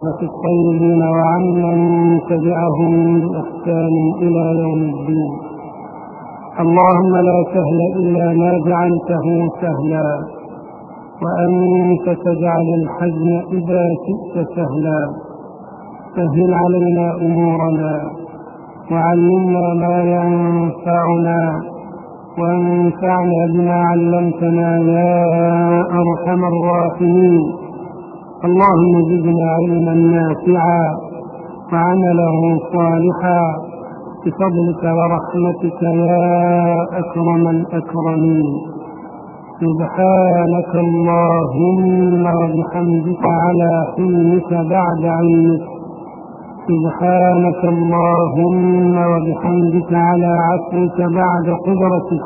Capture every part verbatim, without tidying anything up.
الطيبين وعمن تبعهم بإحسان إلى يوم الدين. اللهم لا سهل إلا ما جعلته سهلا، وأنت تجعل الحزن إذا شئت سهلا. سهل علينا أمورنا، وعلمنا ما ينفعنا، وانفعنا بما علمتنا يا أرحم الراحمين. اللهم زدنا علما نافعا وعملا صالحا بفضلك ورحمتك يا أكرم الأكرمين. سبحانك اللهم وبحمدك على حلمك بعد علمك. سبحانك اللهم وبحمدك على عفوك بعد قدرتك.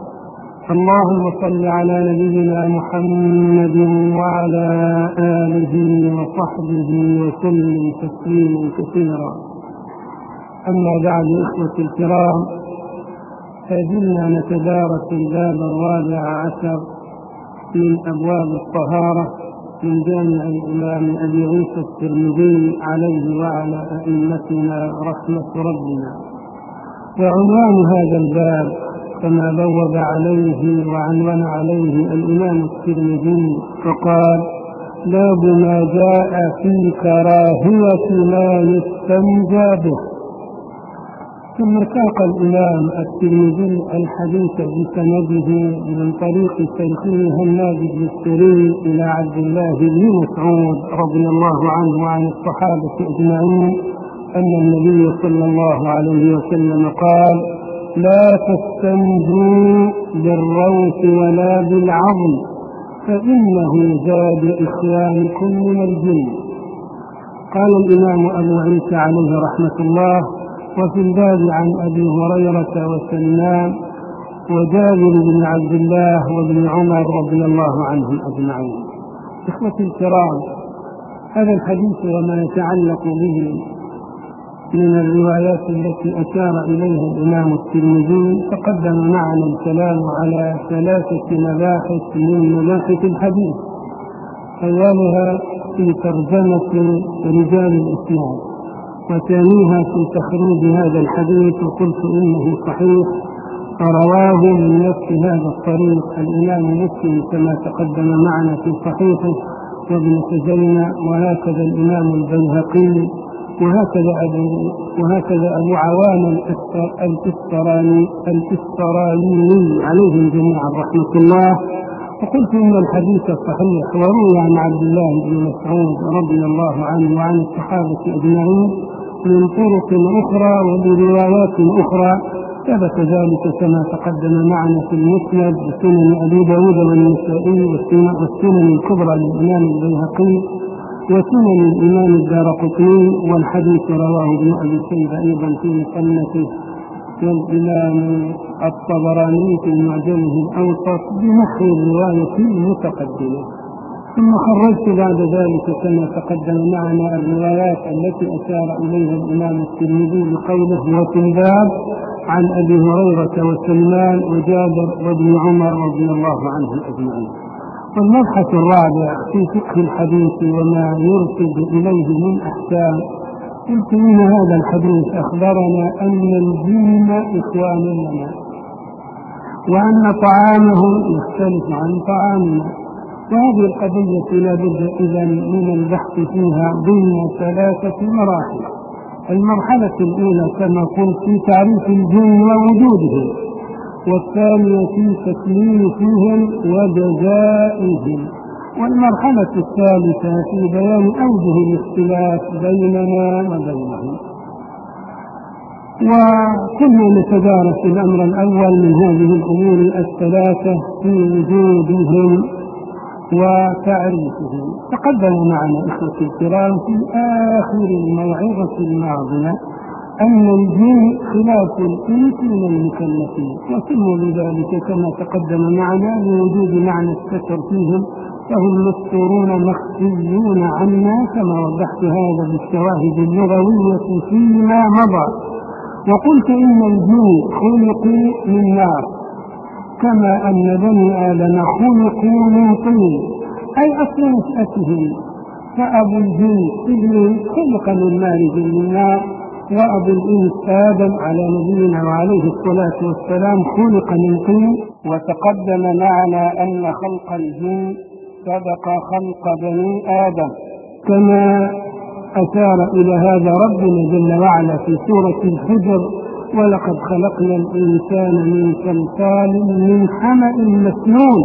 اللهم صل على نبينا محمد وعلى آله وصحبه وسلم تسليما كثيرا. أما بعد، إخوتي الكرام، فزلنا نتدارس الباب الرابع عشر من أبواب الطهارة من جامع الإمام أبي عيسى الترمذي عليه وعلى أئمتنا رحمة ربنا. وعنوان هذا الباب كما بوب عليه وعنون عليه الإمام الترمذي فقال: باب ما جاء في كراهية ما يستنجى به. ثم ساق الإمام الترمذي الحديث بسنده من طريق شيخه هناد بن السري إلى عبد الله بن مسعود رضي الله عنه وعن الصحابة أجمعين أن النبي صلى الله عليه وسلم قال: لا تستنجوا بالروث ولا بالعظم، فإنه زاد إخوانكم من الجن. قال الإمام أبو عيسى عليه رحمة الله: وفي الباب عن أبي هريرة وسلمان وجابر بن عبد الله وابن عمر رضي الله عنهم أجمعين. إخوتي الكرام، هذا الحديث وما يتعلق به من الروايات التي أشار إليها الإمام الترمذي تقدم معنا الكلام على ثلاثة مباحث من مباحث الحديث. أولها في ترجمة رجال الإسلام، وثانيها في تخريج هذا الحديث، وقلت إنه صحيح، رواه من نفس هذا الطريق الإمام مسلم كما تقدم معنا في صحيحه، وابن خزيمة، وهكذا الإمام البيهقي، وهكذا أبو, وهكذا أبو عوان الإسفراني الإسفراني عليهم جميعا رحمة الله. وقلت إن الحديث صحيح، وروي عن عبد الله بن مسعود رضي الله عنه وعن الصحابة أجمعين من طرق أخرى وبروايات أخرى، ثبت ذلك كما تقدم معنا في المسند وسنن أبي داود والنسائي والسنن الكبرى للإمام البيهقي وسنن الإمام الدارقطني، والحديث رواه ابن أبي شيبة أيضا في مصنفه، والإمام الطبراني في معجمه الأوسط بنحو الرواية المتقدمة. ثم خرجت بعد ذلك كما تقدم معنا الروايات التي أشار إليها الإمام الترمذي بقوله: وفي الباب عن أبي هريرة وسلمان وجابر وابن عمر رضي الله عنهم أجمعين. والمبحث الرابع في فقه الحديث وما يرشد إليه من أحكام. قلت إن هذا الحديث أخبرنا أن الجن إخوان لنا، وأن طعامهم يختلف عن طعامنا، وهذه القضية لا بد إذن من البحث فيها ضمن ثلاثة مراحل. المرحلة الأولى كما قلت في تعريف الجن ووجودهم، والثانية في تكليفهم وجزائهم، والمرحلة الثالثة في بيان أوجه الاختلاف بيننا وبينهم. وكنا نتدارس الأمر الأول من هذه الأمور الثلاثة في وجودهم وتعريفهم. تقدم معنا إخوتي الكرام في آخر الموعظة الماضية أن الجن خلاف الإنس من المكلفين، وسموا بذلك كما تقدم معنا لوجود معنى الستر فيهم، فهم مستورون مخفيون عنا كما وضحت هذا بالشواهد اللغوية فيما مضى. وقلت إن الجن خلقوا من نار كما أن بني آدم خلقوا من طين، أي أصل نشأتهم فأبو الجن إبليس خلق من مارج من نار، وأبو الإنس آدم على نبينا وعليه الصلاة والسلام خلق من طين. وتقدم معنا أن خلق الجن سبق خلق بني آدم، كما أشار إلى هذا ربنا جل وعلا في سورة الحجر: ولقد خلقنا الإنسان من صلصال من حمأ مسنون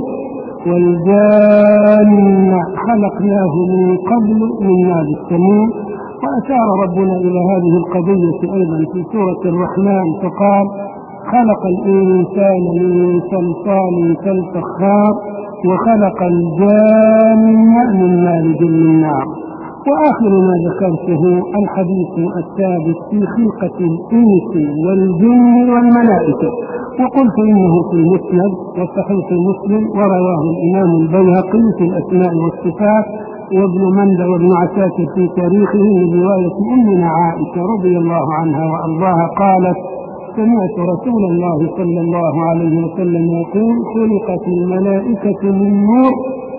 والجان خلقناه من قبل من نار السموم. وأشار ربنا إلى هذه القضية أيضا في سورة الرحمن فقال: خلق الإنسان من صلصال كالفخار وخلق الجان من مارج من نار. وآخر ما ذكرته الحديث الثابت في خلقة الإنس والجن والملائكة، وقلت إنه في المسند وصحيح مسلم، ورواه الإمام البيهقي في الأسماء والصفات، وابن مندى وابن عساكر في تاريخه من رواية أمنا عائشة رضي الله عنها وأرضاها قالت: سمعت رسول الله صلى الله عليه وسلم يقول: خلقت الملائكة من نور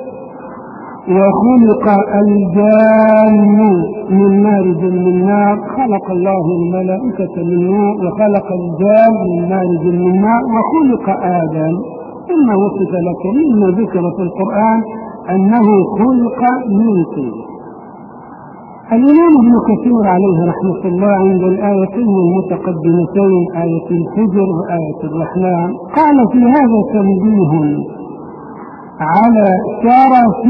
وخلق الجان من مارج من نار. خلق الله الملائكة من نور وخلق الجان من مارج من نار وخلق آدم. ثم وصف لكم مما ذكر في القرآن أنه خلق من طين. الإمام ابن كثير عليه رحمة الله عند الآيتين المتقدمتين آية الحجر وآية الرحمن قال: في هذا تنبيه على شرف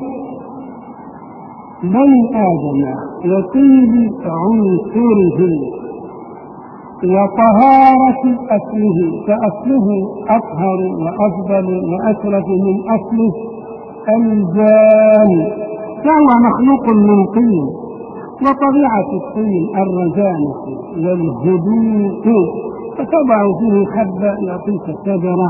بني آدم وطيب عنصره وطهارة أصله، فأصله أطهر وأفضل وأشرف من أصله الجان، فهو مخلوق من طين. وطبيعة الطين الرزانة والهدوء، فتضع فيه حبة يعطيك الشجرة،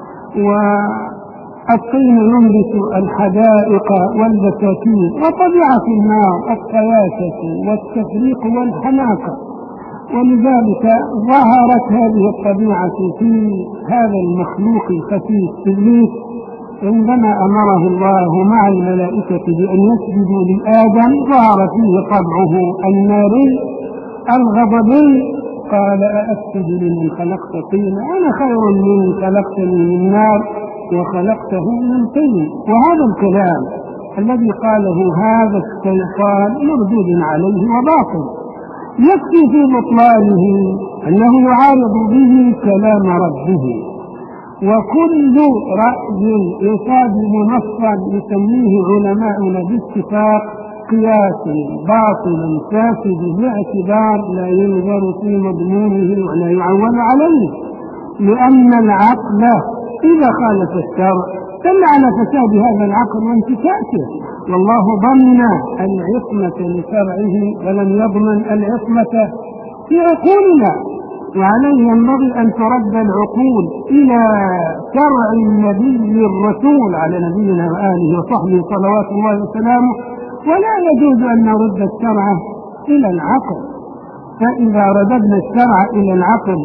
والطين ينبت الحدائق والبساتين. وطبيعة النار القياسة والتفريق والحماقة، ولذلك ظهرت هذه الطبيعة في هذا المخلوق الخفيف إبليس عندما أمره الله مع الملائكة بأن يسجدوا لآدم. ظهر فيه طبعه الناري الغضبي، قال: أأسجد لمن خلقت طينا؟ أنا خير من خلقتني من نار وخلقته من طين. وهذا الكلام الذي قاله هذا الشيطان مردود عليه وباطل. يكفي في بطلانه أنه يعارض به كلام ربه، وكل رأي يصادم نصا يسميه علماؤنا باتفاق قياس باطل فاسد باعتبار لا ينظر في مضمونه ولا يعول عليه، لأن العقل إذا خالف الشرع دل على فساد هذا العقل وانتكاسه. والله ضمن العصمة لشرعه ولم يضمن العصمة في عقولنا، وعليه ينبغي أن ترد العقول إلى شرع النبي الرسول على نبينا وآله وصحبه صلوات الله وسلامه، ولا يجوز أن نرد الشرع إلى العقل. فإذا رددنا الشرع إلى العقل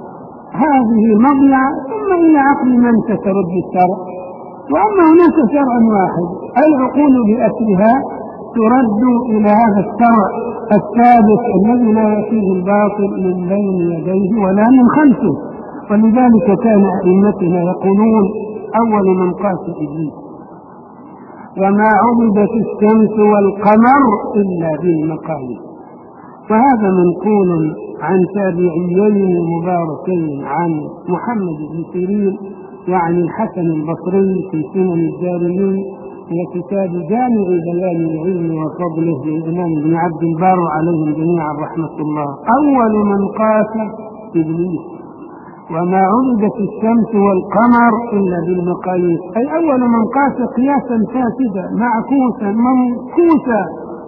هذه مضيعة، ثم إلى عقل من سترد الشرع. وأما هناك شرع واحد العقول بأسرها ترد إلى هذا الشرع الثابت الذي لا يأتيه الباطل من بين يديه ولا من خلفه. ولذلك كان أئمتنا يقولون: أول من قاس إبليس وما عبدت الشمس والقمر إلا بالمقاييس. وهذا منقول عن تابعيين مباركين عن محمد بن سيرين وعن الحسن البصري في سنن الدارمي وكتاب جامع بيان العلم وفضله للإمام ابن عبد البر عليهم جميعا رحمة الله. أول من قاس إبليس وما عبدت الشمس والقمر إلا بالمقاييس، أي أول من قاس قياسا فاسدا معكوسا منكوسا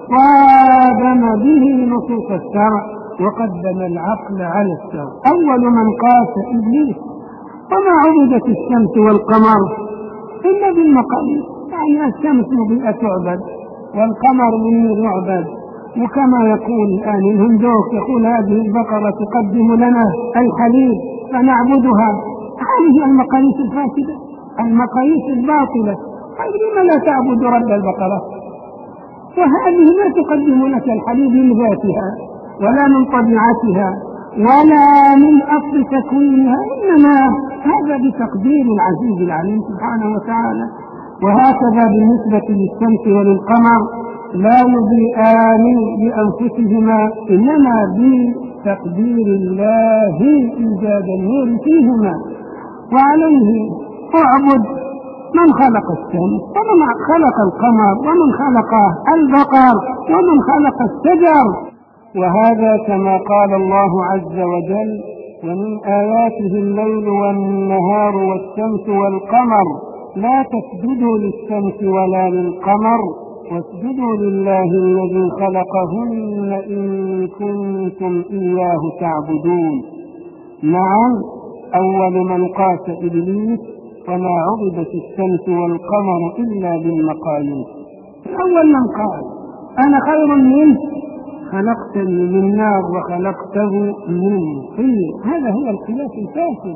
صادم به نصوص الشرع وقدم العقل على الشرع. أول من قاس إبليس وما عبدت الشمس والقمر إلا بالمقاييس، يعني الشمس مضيئة تعبد والقمر منير يعبد. وكما يقول الآن الهندوس يقول: هذه البقرة تقدم لنا الحليب فنعبدها. هذه المقاييس الفاسدة، المقاييس الباطلة. طيب لما لا تعبد رب البقرة؟ وهذه لا تقدم لك الحليب من ذاتها ولا من طبيعتها ولا من أصل تكوينها، إنما هذا بتقدير العزيز العليم سبحانه وتعالى. وهكذا بالنسبة للشمس وللقمر لا يضيئان بأنفسهما، إنما بتقدير الله إيجاد النور فيهما. وعليه اعبد من خلق الشمس ومن خلق القمر ومن خلق البقر ومن خلق الشجر. وهذا كما قال الله عز وجل: ومن آياته الليل والنهار والشمس والقمر لا تسجدوا للشمس ولا للقمر واسجدوا لله الذي خلقهن إن كنتم إياه تعبدون. نعم، أول من قاس إبليس: وما عبدت الشمس والقمر إلا بالمقاييس. أول من قال: أنا خير منه، خلقتني من نار وخلقته من طين. هذا هو القياس الفاسد.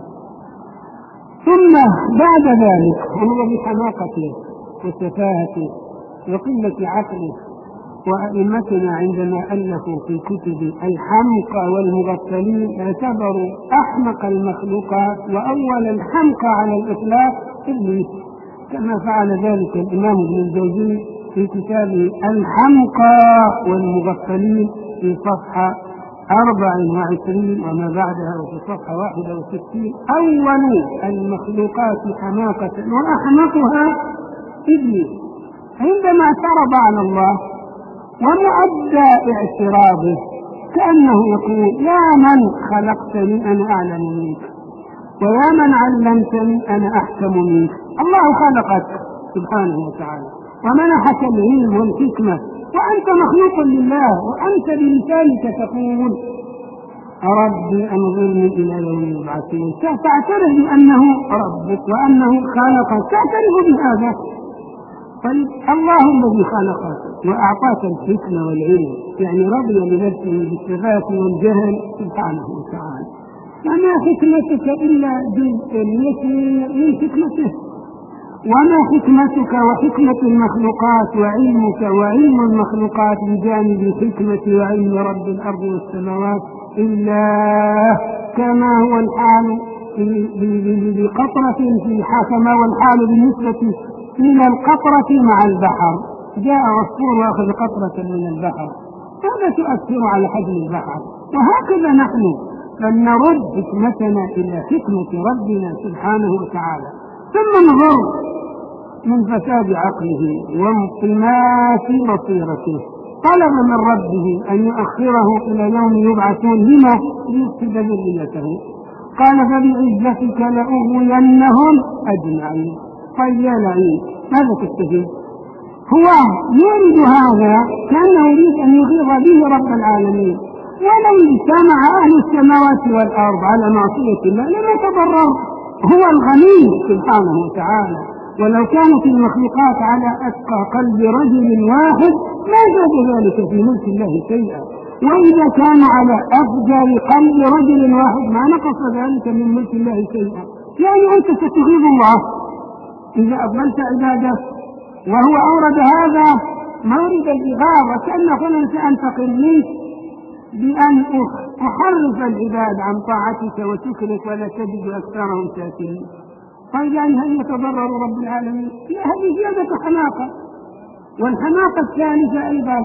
ثم بعد ذلك هو بحماقته وسفاهته وقلة عقله، وأئمتنا عندما ألفوا في كتب الحمقى والمغفلين اعتبروا أحمق المخلوقات وأول الحمقى على الإطلاق إبليس، كما فعل ذلك الإمام ابن الجوزي في كتابه الحمقى والمغفلين في صفحة أربع وعشرين وما بعدها، وفي صفحة واحدة وستين: أول المخلوقات حماقة وأحمقها إبليس. عندما اعترض على الله ومؤدى اعتراضه كأنه يقول: يا من خلقتني أنا أعلم منك، ويا من علمتني أنا أحكم منك. الله خلقك سبحانه وتعالى ومنحك العلم والحكمة، وأنت مخلوق لله، وأنت بلسانك تقول: ربي أنظرني إلى يوم يبعثون. تعترف بأنه ربك وأنه خلقك، تعترف بهذا. طيب، الله الذي خلقك وأعطاك الحكمة والعلم، يعني رضي بنفسه بالصفات والجهل سبحانه وتعالى، وما حكمتك إلا جزء من حكمته، وما حكمتك وحكمة المخلوقات وعلمك وعلم المخلوقات بجانب الحكمة وعلم رب الأرض والسماوات إلا كما هو الحال بقطرة في كما هو الحال بالنسبة إلى القطرة مع البحر. جاء عصفور واخذ قطرة من البحر، هذا تؤثر على حجم البحر. وهكذا نحن فلنرد حكمتنا إلى حكمة ربنا سبحانه وتعالى. ثم نظر من فساد عقله وانطماس بصيرته طلب من ربه أن يؤخره إلى يوم يبعثون. لما؟ ليفسد ذريته. قال: فبعزتك لأغوينهم أجمعين. قال: يا لعين، ماذا تستفيد؟ هو يريد هذا كأنه يريد أن يغيظ به رب العالمين، ولو اجتمع أهل السماوات والأرض على معصية الله لما تضرر. هو الغني سبحانه وتعالى، ولو كانت المخلوقات على أتقى قلب رجل واحد ما زاد ذلك في ملك الله شيئا، وإذا كان على أفجر قلب رجل واحد ما نقص ذلك من ملك الله شيئا. يعني أنت ستغيظ الله إذا أضللت عبادك. وهو أورد هذا مورد الإغاظة، كأن قلنا سأنتقم منك بأن أحرف العباد عن طاعتك وشكرك ولا تجد أكثرهم شاكرين. قال: يعني هل يتضرر رب العالمين؟ لا، هذه زيادة حماقة. والحماقة الثالثة أيضا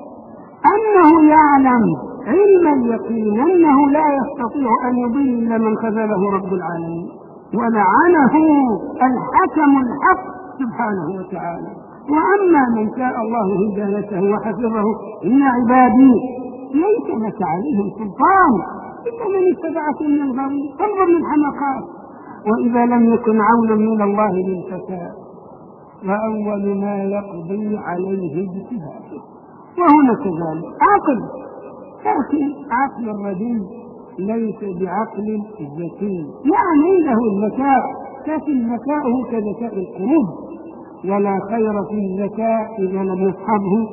أنه يعلم علم اليقين أنه لا يستطيع أن يضل إلا من خذله رب العالمين، ولعنه الحكم الحق سبحانه وتعالى. وأما من شاء الله هدايته وحفظه: إن عبادي ليس لك عليهم سلطان إلا من اتبعك من الغوي. انظر للحماقات. وإذا لم يكن عون من الله للفتاة فأول ما يقضي عليه اجتهاده. وهنا كذلك عقل، لكن عقل الرجل ليس بعقل ذكي، يعني له الذكاء لكن ذكاؤه كذكاء القرود، ولا خير في الذكاء إذا لم يصحبه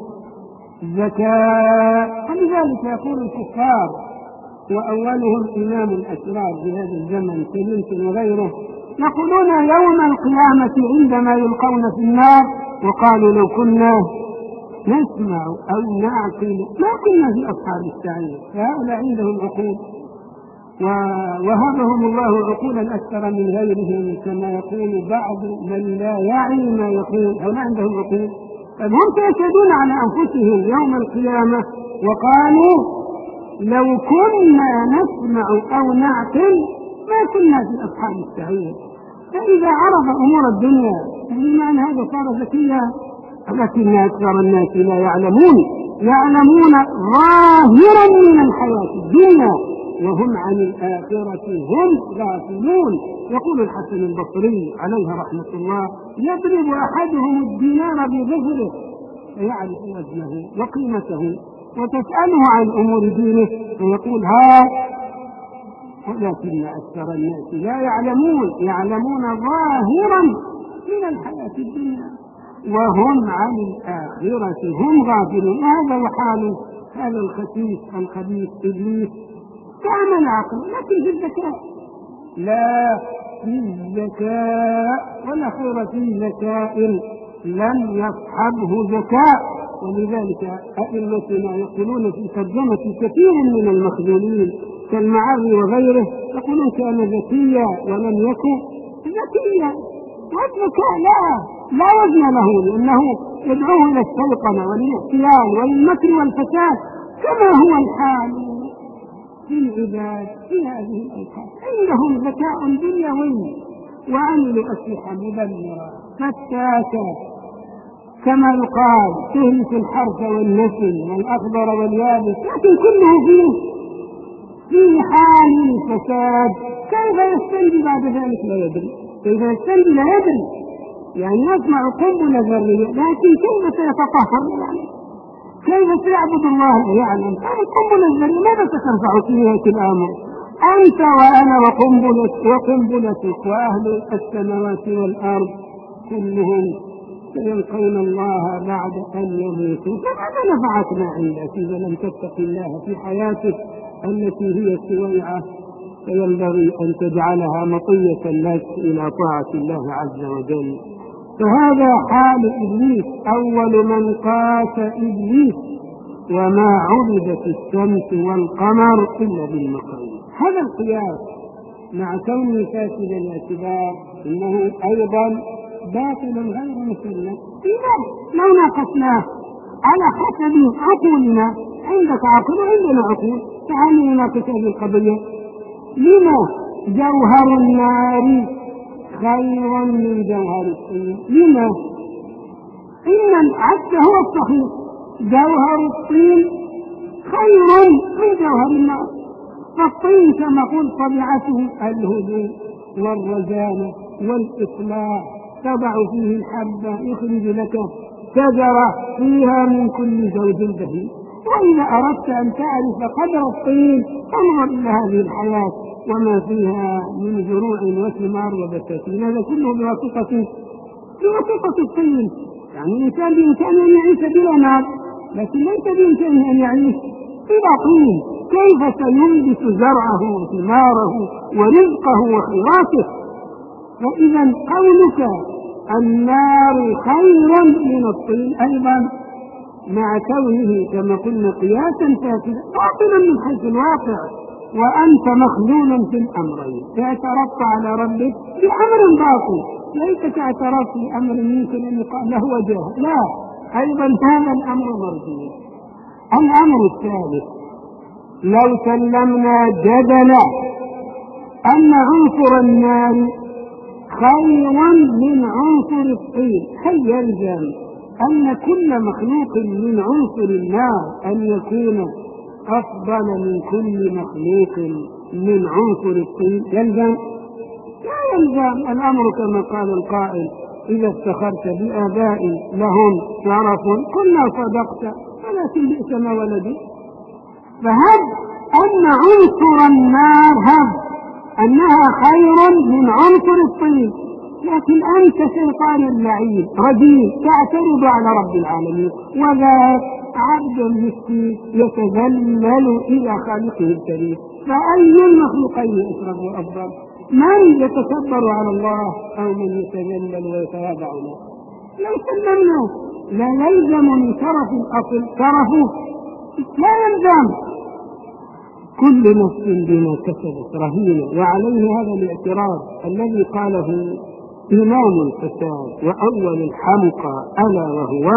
ذكاء. ولذلك يقول الكفار وأولهم إمام الأشرار في هذا الزمن كلينتون وغيره يقولون يوم القيامة عندما يلقون في النار: وقالوا لو كنا نسمع أو نعقل ما كنا في أصحاب السعير. هؤلاء عندهم عقول ووهبهم الله عقولا أكثر من غيرهم، كما يقول بعض من لا يعي ما يقول. هؤلاء عندهم عقول، هم سيشهدون على أنفسهم يوم القيامة وقالوا لو كنا نسمع أو نعقل ما كنا في أصحاب السعير. فإذا عرف أمور الدنيا بما أن هذا صار ذكيا، ولكن أكثر الناس لا يعلمون يعلمون ظاهرا من الحياة الدنيا وهم عن الآخرة هم غافلون. يقول الحسن البصري عليه رحمة الله: يضرب أحدهم الدينار بظهره فيعرف وزنه وقيمته، وتسأله عن أمور دينه فيقول ها، ولكن أكثر الناس لا يعلمون يعلمون ظاهرا من الحياة الدنيا وهم عن الآخرة هم غافلون. هذا وحال هذا الخسيس الخبيث إبليس. تعمل عقل لكن في الذكاء لا في الذكاء، ولا خير في ذكاء لم يصحبه ذكاء. ولذلك أئمتنا يقولون في ترجمة كثير من المخذولين كالمعري وغيره، يقولون كان ذكيا ولم يكن ذكيا. والذكاء لا لا وزن له، لأنه يدعوه إلى السيطنة والاحتيال والمكر والفساد، كما هو الحال في العباد في هذه الأوقات. عندهم ذكاء دنيوي وعملوا أسلحة مدمرة فتاكة كما يقال تهلك الحرث والنسل والأخضر واليابس، لكن كله فيه في حال الفساد. كيف يستنجي بعد ذلك لا يدري، كيف يستنجي لا يدري، يعني يسمع قنبلة ذرية لكن كيف سيتطهر يعني كيف سيعبد الله لا يعلم. القنبلة الذرية ماذا ستنفع في نهاية الأمر؟ أنت وأنا وقنبلتك وقنبلتك وأهل السماوات والأرض كلهم سيلقون الله بعد أن يموتوا، فماذا نفعتنا عندك إذا لم تتق الله في حياتك التي هي سويعة؟ فينبغي أن تجعلها مطية لك إلى طاعة الله عز وجل. فهذا حال إبليس، أول من قاس إبليس: وما عبدت الشمس والقمر إلا بالمقاييس. هذا القياس مع كونه فاسد الاعتبار إنه أيضا باطل غير مسلم. إذا لو ناقشناه على حسب عقولنا، عندك عقل وعندنا عقول، تعالوا نناقش هذه القضية. لما جوهر النار خيرا من جوهر الطين؟ لما؟ إن العكس هو الصحيح، جوهر الطين خير من جوهر النار. فالطين كما قلت طبيعته الهدوء والرزانة والإصلاح، تضع فيه الحبة يخرج لك شجرة فيها من كل زوج بهيج. وإذا أردت أن تعرف قدر الطين انظر إلى هذه الحياة وما فيها من زروع وثمار وبساتين، هذا كله بواسطة بواسطة الطين. يعني الإنسان بإمكانه أن يعيش بلا نار، لكن ليس بإمكانه أن يعيش بلا طين. كيف سينبت زرعه وثماره ورزقه وخيراته؟ فإذا قولك النار خير من الطين أيضا مع كونه كما قلنا قياسا فاسدا باطلا من حيث الواقع، وأنت مخذول في الأمرين. اعترضت على ربك بأمر باطل، ليس اعترضت بأمر يمكن أن يقال له وجه، لا، أيضا هذا الأمر مرجو. الأمر الثالث: لو سلمنا جدلا أن عنصر النار خير من عنصر الطين، هل يلزم أن كل مخلوق من عنصر النار أن يكون أفضل من كل مخلوق من عنصر الطين؟ يلزم؟ لا يلزم. الأمر كما قال القائل: إذا افتخرت بآباء لهم شرف قلنا صدقت، ولكن بئس ما ولدوا. فهب أن عنصر النار هب أنها خير من عنصر الطين، لكن أنت شيطان لعين رجيم تعترض على رب العالمين، وذاك عبد مسكين يتذلل إلى خالقه الكريم. فأي المخلوقين أشرف وأفضل؟ من يتكبر على الله أو من يتذلل ويتواضع له؟ لو سلمنا لا يلزم من شرف الأصل شرفه، لا يلزم. كل نفس بما كسبت رهينة. وعليه هذا الاعتراض الذي قاله إمام الفساد وأول الحمقى ألا وهو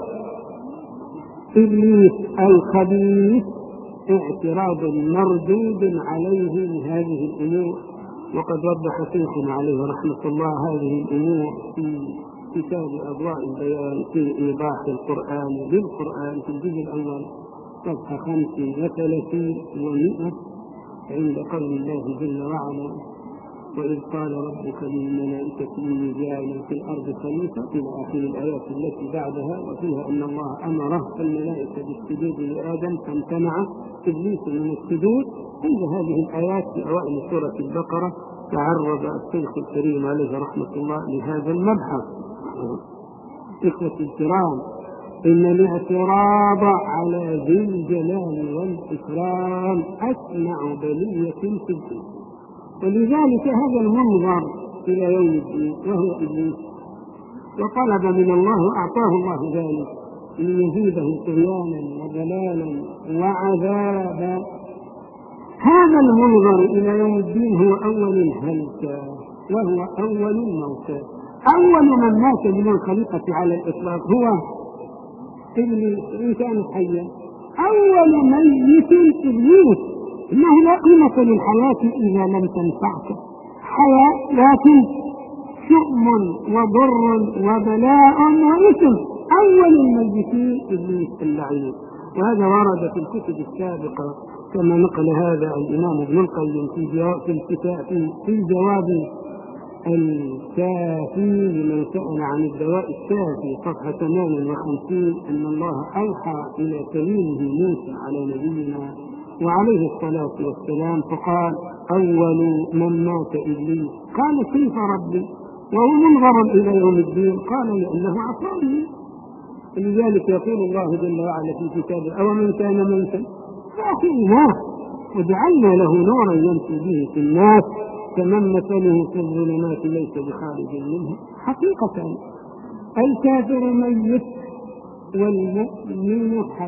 إبليس الخبيث، اعتراض مردود عليه لهذه الأمور. وقد وضح شيخنا عليه رحمة الله هذه الأمور في كتاب أضواء البيان في إيضاح القرآن بالقرآن في الجزء الأول صفحة خمس وثلاثين ومئة عند قول الله جل وعلا: وإذ قال ربك للملائكة إني جاعل في الأرض خليفة إلى آخر الآيات التي بعدها، وفيها أن الله أمر الملائكة بالسجود لآدم فامتنع إبليس من السجود. عند هذه الآيات في أوائل سورة البقرة تعرض الشيخ الكريم عليه رحمة الله لهذا المبحث. إخوة الكرام، إن الاعتراض على ذي الجلال والإكرام أسمع بلية في الدين، ولذلك هذا المنظر إلى يوم الدين وهو إبليس، وطلب من الله وأعطاه الله ذلك ليزيده طغيانا وضلالا وعذابا. هذا المنظر إلى يوم الدين هو أول الهلكة وهو أول الموتى. أول من مات من الخليقة على الإطلاق هو إبليس إن كان حيا. أول ميت إبليس. إنه لا قيمة للحياة إذا لم تنفعك حياة، لكن شؤم وضر وبلاء وإثم. أول الميتين إبليس اللعين، وهذا ورد في الكتب السابقة كما نقل هذا الإمام ابن القيم في في في الجواب الكافي لمن سأل عن الدواء الشافي صفحة ثمانية وخمسين أن الله أوحى إلى كريمه موسى على نبينا وعليه الصلاة والسلام فقال: أول من مات إبليس. قال: كيف ربي وهو منظر إلى يوم الدين؟ قال: لأنه عصاني. لذلك يقول الله جل وعلا في كتابه: أو من كان ميتا فأحييناه وجعلنا له نورا يمشي به في الناس كمن مثله في الظلمات ليس بخارج منه. حقيقة الكافر ميت والمؤمن حي،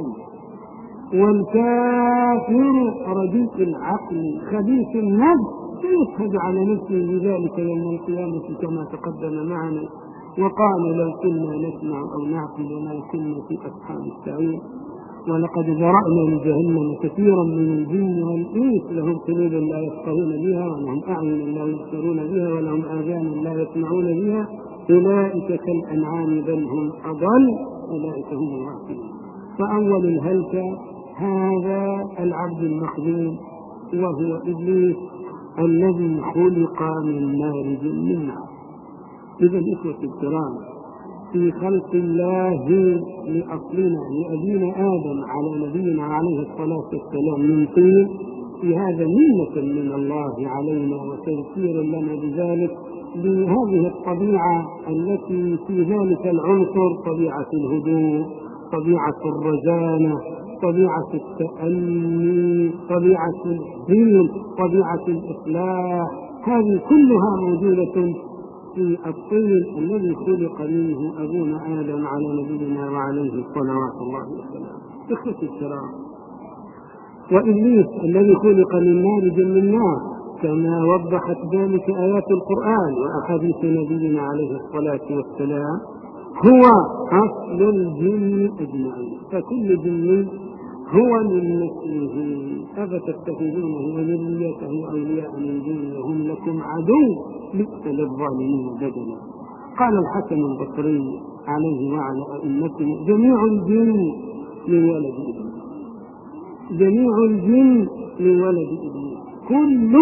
والكافر رديء العقل خبيث النفس سيشهد على نفسه بذلك يوم القيامة كما تقدم معنا. وقال: لو كنا نسمع أو نعقل ما كنا في أصحاب السعير. ولقد ذرأنا لجهنم كثيرا من الجن والإنس لهم قلوب لا يفقهون بها ولهم أعين لا يبصرون بها ولهم آذان لا يسمعون بها أولئك كالأنعام بل هم أضل أولئك هم الغافلون. فأول الهلكة هذا العبد المخذول وهو إبليس الذي خلق من مارج من نار. إذا الإخوة الكرام، في خلق الله لأصلنا لأبينا آدم على نبينا عليه الصلاة والسلام من طين، في هذا منة من الله علينا وتذكير لنا بذلك بهذه الطبيعة التي في ذلك العنصر: طبيعة الهدوء، طبيعة الرزانة، طبيعة التأني، طبيعة الدين، طبيعة الإصلاح. هذه كلها موجودة في الطين الذي خلق منه أبونا آدم على نبينا وعليه صلوات الله وسلامه. إخوة الكرام، وإبليس الذي خلق من مارج من نار كما وضحت ذلك آيات القرآن وأحاديث نبينا عليه الصلاة والسلام هو أصل الجن أجمعين، فكل جن هو من مثله، أفتتخذونه وذريته أولياء من دونه وهم لكم عدو بئس للظالمين بدلا. قال الحسن البصري عليه وعلى أئمته: جميع الجن من ولد إبليس، جميع الجن من ولد إبليس. كل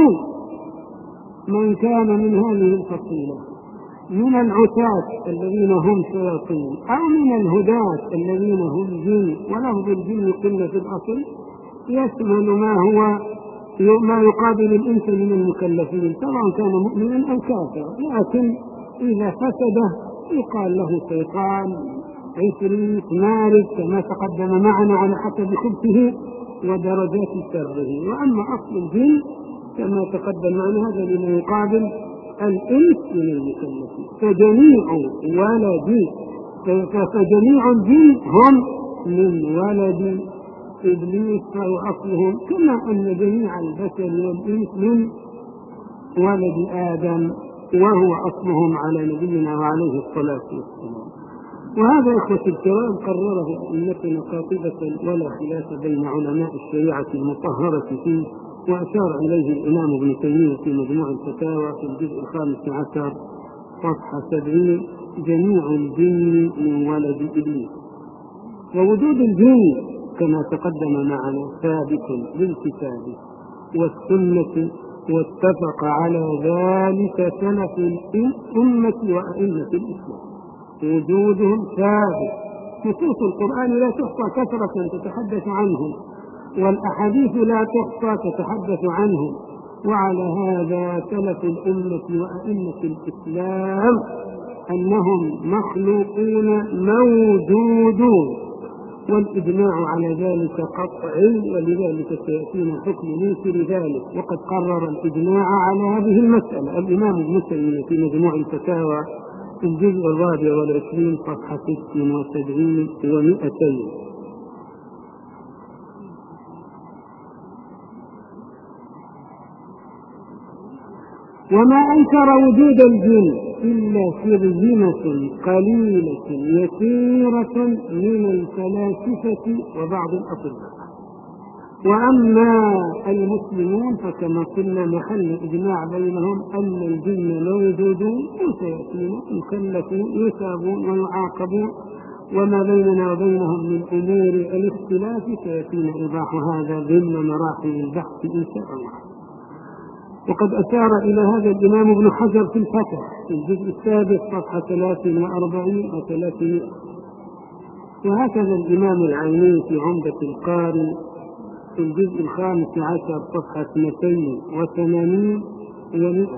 من كان من هذه الفصيلة من العتاة الذين هم شياطين أو من الهداة الذين هم جن، ولفظ الجن قلة في الأصل يشمل ما هو ما يقابل الإنس من المكلفين سواء كان مؤمنا أو كافرا، لكن إذا فسد يقال له شيطان، عفريت، مارد، كما تقدم معنا على حسب خبثه ودرجات شره. وأما أصل الجن كما تقدم معنا هذا لما يقابل الإنس من المكلفين. فجميع ولد فجميع الجن هم من ولد إبليس فهو أصلهم، كما أن جميع البشر والإنس من ولد آدم وهو أصلهم على نبينا وعليه الصلاة والسلام. وهذا إخوة الكرام قرره أئمتنا قاطبة ولا خلاف بين علماء الشريعة المطهرة فيه، وأشار إليه الإمام ابن تيمية في مجموع الفتاوى في الجزء الخامس عشر صفحة سبعين: جميع الجن من ولد إبليس. ووجود الجن كما تقدم معنا ثابت بالكتاب والسنة، واتفق على ذلك سلف الأمة وأئمة الإسلام. وجودهم ثابت، نصوص القرآن لا تحصى كثرة تتحدث عنهم، والأحاديث لا تحصى تتحدث عنهم، وعلى هذا سلف الأمة وأئمة الإسلام أنهم مخلوقون موجودون، والإجماع على ذلك قطعي، ولذلك سيأتينا حكم منكر ذلك. وقد قرر الإجماع على هذه المسألة الإمام ابن تيمية في مجموع الفتاوى في الجزء الرابع والعشرين صفحة ست وسبعين ومئتين. وما أنكر وجود الجن إلا شرذمة قليلة يسيرة من الفلاسفة وبعض الأطباء. وأما المسلمون فكما قلنا محل إجماع بينهم أن الجن موجودون وسيأتون يكلفون يثابون ويعاقبون، وما بيننا وبينهم من أمور الاختلاف سيأتينا إيضاح هذا ضمن مراحل البحث إن شاء الله. وقد أشار إلى هذا الإمام ابن حجر في الفتح في الجزء السادس صفحة ثلاث وأربعين وثلاثمائة، وهكذا الإمام العيني في عمدة القاري في الجزء الخامس عشر صفحة اثنتين وثمانين ومئة.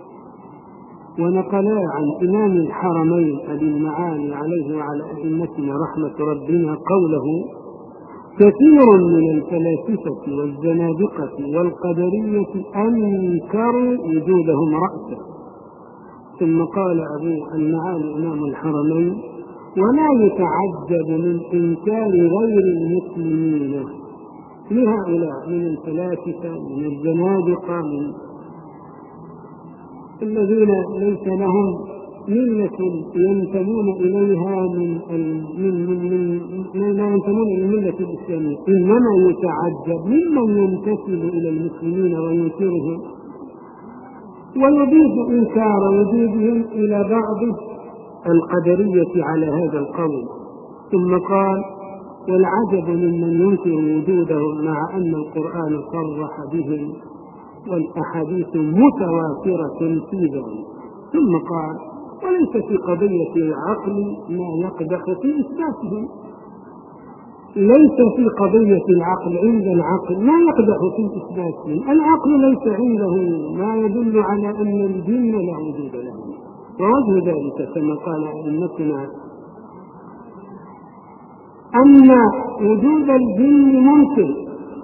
ونقلا عن إمام الحرمين أبي المعالي عليه وعلى أئمتنا رحمة ربنا قوله: كثير من الفلاسفة والزنادقة والقدرية أنكروا وجودهم رأسا. ثم قال أبو المعالي إمام الحرمين: ولا يتعجب من إنكار غير المسلمين لهؤلاء من الفلاسفة من الزنادقة من الذين ليس لهم ملة ينتمون إليها من من من من لا ينتمون إلى الملة الإسلامية، إنما يتعجب ممن ينتسب إلى المسلمين وينكرهم ويضيف إنكار وجودهم إلى بعض القدرية على هذا القول. ثم قال: والعجب ممن ينكر وجودهم مع أن القرآن صرح بهم والأحاديث متواترة في ذلك. ثم قال: وليس في قضية العقل ما يقدح في إثباتهم. ليس في قضية العقل عند العقل ما يقدح في إثباتهم. العقل ليس عنده ما يدل على أن الجن لا وجود لهم. ووجه ذلك كما قال أئمتنا أن وجود الجن ممكن،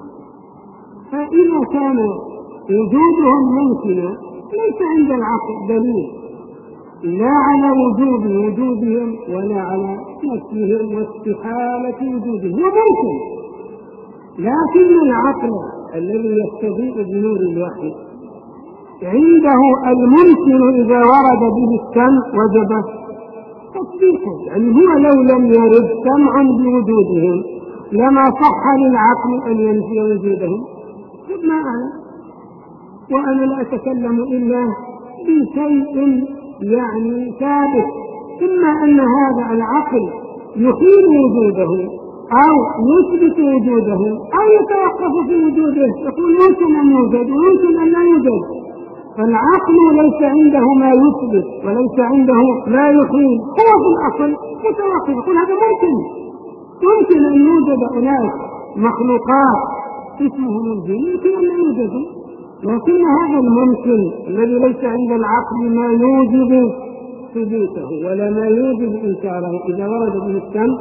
فإذا كان وجودهم ممكنا ليس عند العقل دليل لا على وجود وجودهم ولا على نفسهم واستحالة وجودهم، وممكن، لكن العقل الذي يستضيء بنور الوحي عنده الممكن إذا ورد به السمع وجب تصديقه. يعني هو لو لم يرد سمع بوجودهم لما صح للعقل أن ينفي وجودهم. ما أعلم، وأنا لا أتكلم إلا بشيء يعني ثابت، إما أن هذا العقل يحيل وجوده أو يثبت وجوده أو يتوقف في وجوده، يقول ممكن أن يوجد وممكن أن لا يوجد. فالعقل ليس عنده ما يثبت وليس عنده ما يحيل، هو في الأصل متوقف، يقول هذا ممكن ممكن أن يوجد أناس مخلوقات اسمهم الجن، يمكن أن لا يوجدوا، لكن هذا الممكن الذي ليس عند العقل ما يوجب ثبوته ولا ما يوجب إنكاره إذا ورد به السمع،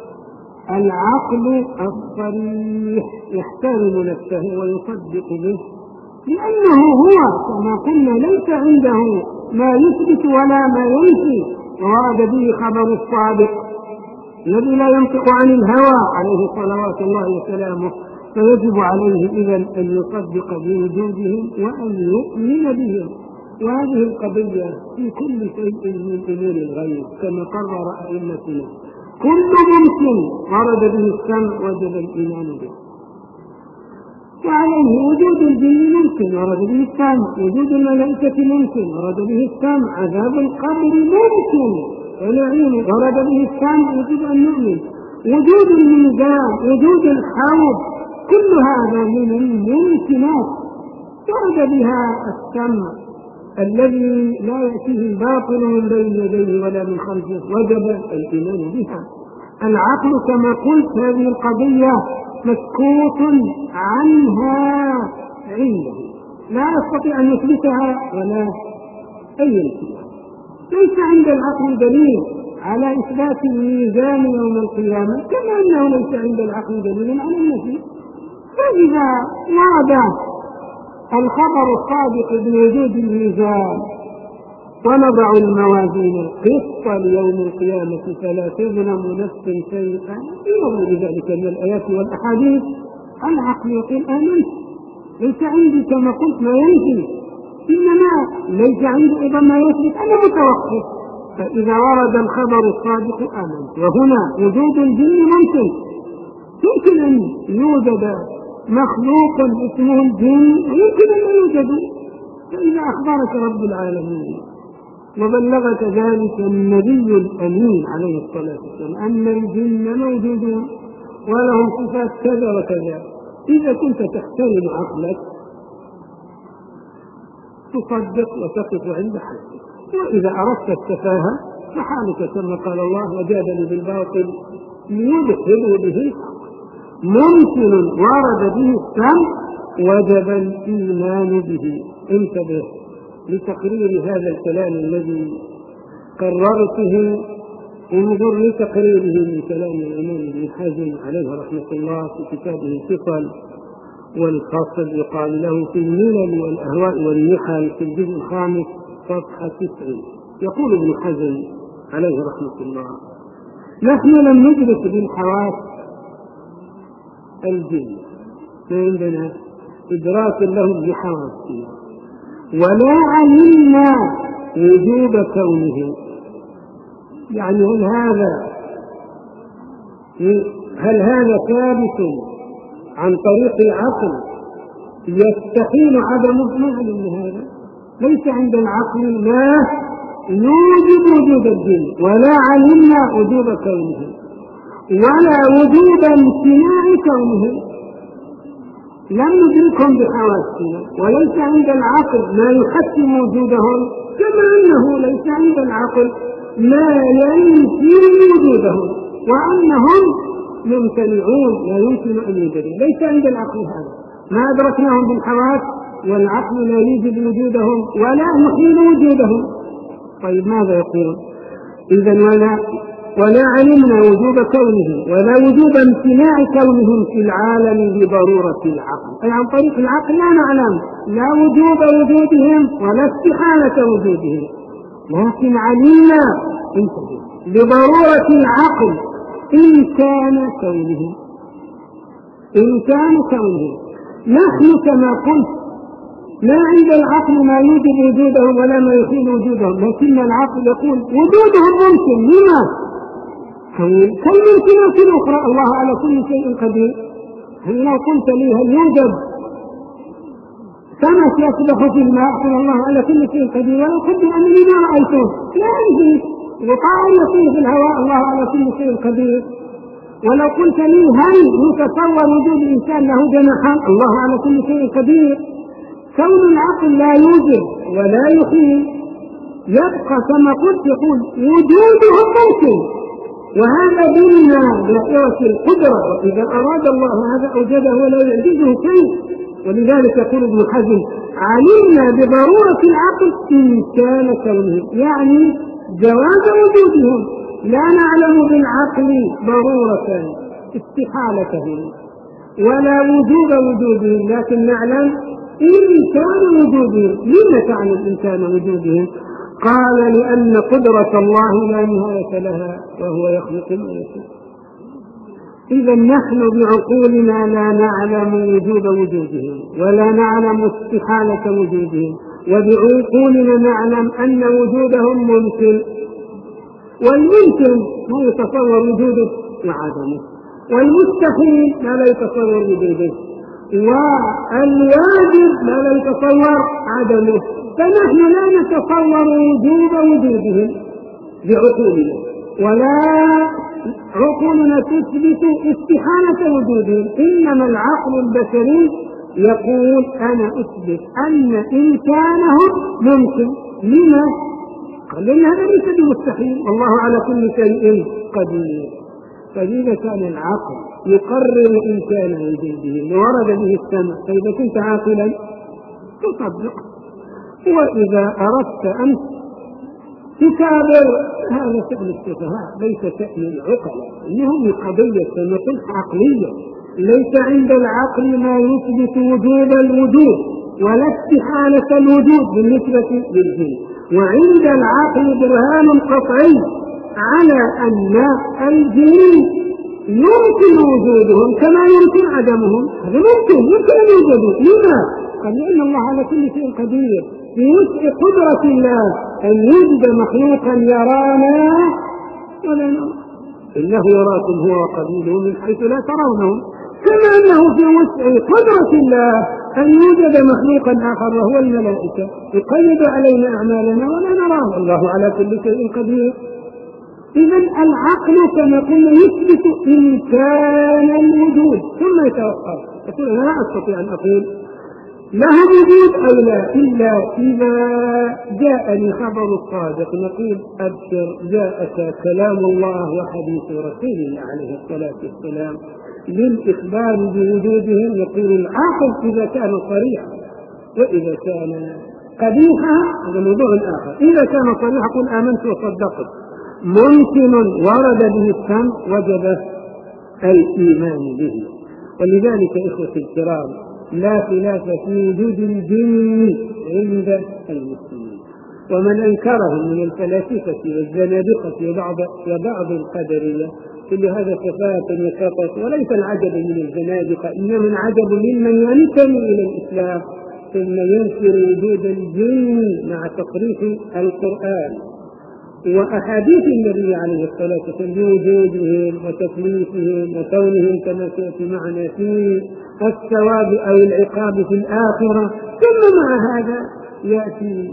العقل الصريح يحترم نفسه ويصدق به، لأنه هو كما قلنا ليس عنده ما يثبت ولا ما ينفي، وورد به خبر الصادق الذي لا ينطق عن الهوى عليه صلوات الله وسلامه، فيجب عليه إذن أن يصدق بوجودهم وأن يؤمن بهم. وهذه القضية في كل شيء من أمور الغيب كما قرر أئمتنا، كل ممكن ورد به السمع وجب الإيمان به. وعليه وجود الجن ممكن ورد به السمع، وجود الملائكة ممكن ورد به السمع، عذاب القبر ممكن ونعيم ورد به السمع يجب أن نؤمن، وجود الميزان، وجود الحوض، كل هذا من الممكنات ورد بها السمع الذي لا يأتيه الباطل من بين يديه ولا من خلفه، وجب الإيمان بها. العقل كما قلت هذه القضية مسكوت عنها عنده، لا يستطيع أن يثبتها ولا أن ينفيها. ليس عند العقل دليل على إثبات الميزان يوم القيامة، كما أنه ليس عند العقل دليل على النفي. فإذا ورد الخبر الصادق بوجود الميزان ونضع الموازين القسط ليوم القيامة فلا تظلم نفس شيئا إلى ذلك من الآيات والأحاديث، العقل يقول آمنت، ليس عندي كما قلت ما ينفي، إنما ليس عندي أيضا ما يثبت، أنا متوقف. فإذا ورد الخبر الصادق آمنت. وهنا وجود الجن ممكن، يمكن أن يوجد مخلوق اسمه الجن ويمكن أن يوجد. فإذا أخبرك رب العالمين وبلغك ذلك النبي الأمين عليه الصلاة والسلام أن الجن موجودون ولهم صفات كذا وكذا، إذا كنت تحترم عقلك تصدق وتقف عند حدك. وإذا أردت التفاهة فحالك كما قال الله وجادلوا بالباطل ليدخلوا به الحق. ممكن ورد به السمع وجب الإيمان به. انتبه لتقرير هذا الكلام الذي قررته، انظر لتقريره من كلام الإمام ابن حزم عليه رحمة الله في كتابه الفصل والفصل، يقال له في الملل والأهواء والنحل في الجزء الخامس صفحة تسعين. يقول ابن حزم عليه رحمة الله: نحن لم ندرك بالحواس الجن، عندنا إدراك لهم بحواسنا، ولا علمنا وجوب كونه. يعني هل هذا هل هذا ثابت عن طريق العقل يستحيل عدمه؟ ما علمنا هذا، ليس عند العقل ما يوجب وجود الجن، ولا علمنا وجوب كونه، ولا وجوب امتناع كونه. لم ندركهم بحواسنا، وليس عند العقل ما يحتم وجودهم، كما أنه ليس عند العقل ما ينفي وجودهم، وأنهم ممتنعون لا يمكن أن يوجدوا. ليس عند العقل هذا، ما أدركناهم بالحواس والعقل لا يوجد وجودهم ولا يحيل وجودهم. طيب ماذا يقول؟ إذن ولا ولا علمنا وجوب كونه ولا وجوب امتناع كونهم في العالم بضرورة العقل، أي عن طريق العقل لا نعلم لا وجوب وجودهم ولا استحالة وجودهم، لكن علمنا بضرورة العقل إمكان كونهم إمكان كونهم. نحن كما قلت لا عند العقل ما يوجب وجودهم ولا ما يحيل وجودهم، لكن العقل يقول وجودهم ممكن. لما؟ كالممكنات الأخرى، الله على كل شيء قدير. هل لو قلت لي هل يوجد سمك يسبح في الماء؟ قل الله على كل شيء قدير، ولو قدر أنني ما رأيته لا أنزل، وطائر يطير في الهواء، الله على كل شيء قدير. ولو قلت لي هل يتصور وجود الإنسان له جناحان؟ الله على كل شيء قدير. كون العقل لا يوجد ولا يحيي يبقى كما قلت يقول وجودهم ممكن، وهذا ضمن دائرة القدرة، وإذا أراد الله هذا أوجده ولا يعجزه شيء. ولذلك يقول ابن حزم علمنا بضرورة العقل إمكان كونهم، يعني جواز وجودهم، لا نعلم بالعقل ضرورة استحالتهم ولا وجوب وجودهم، لكن نعلم إمكان وجودهم. لما تعلم إمكان وجودهم؟ قال لأن قدرة الله لا نهاية لها وهو يخلق ما يشاء. إذا نحن بعقولنا لا نعلم وجود وجودهم ولا نعلم استحالة وجودهم، وبعقولنا نعلم أن وجودهم ممكن، والممكن ما يتصور وجوده وعدمه، والمستحيل ما لا يتصور وجوده، والواجب ما لا يتصور عدمه. فنحن لا نتصور وجود وجودهم بعقولنا، ولا عقولنا تثبت استحالة وجودهم، إنما العقل البشري يقول أنا أثبت أن إمكانهم ممكن. لما؟ قال لأن هذا ليس بمستحيل، والله على كل شيء قدير. فإذا كان العقل يقرر إمكان وجودهم وورد به السمع، فإذا كنت عاقلا تصدق. وإذا أردت أن تكابر هذا شأن السفهاء ليس شأن العقلاء، إنهم قضية نقل عقلية، ليس عند العقل ما يثبت وجود الوجود ولا استحالة الوجود بالنسبة للجن، وعند العقل برهان قطعي على أن الجن يمكن وجودهم كما يمكن عدمهم. هذا ممكن يمكن أن يوجدوا. لما؟ قال لأن الله على كل شيء قدير، في وسع قدرة الله أن يوجد مخلوقا يرانا ولا نرى، إنه يراكم هو وقبيله من حيث لا ترونهم، كما أنه في وسع قدرة الله أن يوجد مخلوقا آخر وهو الملائكة يقيد علينا أعمالنا ولا نراه، الله على كل شيء قدير. إذا العقل كما قلنا يثبت إمكان الوجود ثم يتوقف، يقول أنا لا أستطيع أن أقول له وجود أو لا إلا إذا جاءني خبر الصادق، نقول أبشر جاءك كلام الله وحديث رسول الله عليه الصلاة والسلام للإخبار بوجودهم. يقول العقل إذا كان صريحا، وإذا كان قبيحا هذا موضوع آخر. إذا كان صريحا قل آمنت وصدقت، ممكن ورد به السمع وجب الإيمان به. ولذلك إخوتي الكرام لا خلاف في وجود الجن عند المسلمين، ومن أنكرهم من الفلاسفة والزنادقة وبعض وبعض القدرية كل هذا سفاهة وسقط، وليس العجب من الزنادقة، إنما العجب ممن ينتمي إلى الإسلام ثم ينكر وجود الجن مع تقريح القرآن وأحاديث النبي عليه الصلاة والسلام بوجودهم وتكليفهم وكونهم كما سيأتي معنا في الثواب أو العقاب في الآخرة. ثم مع هذا يأتي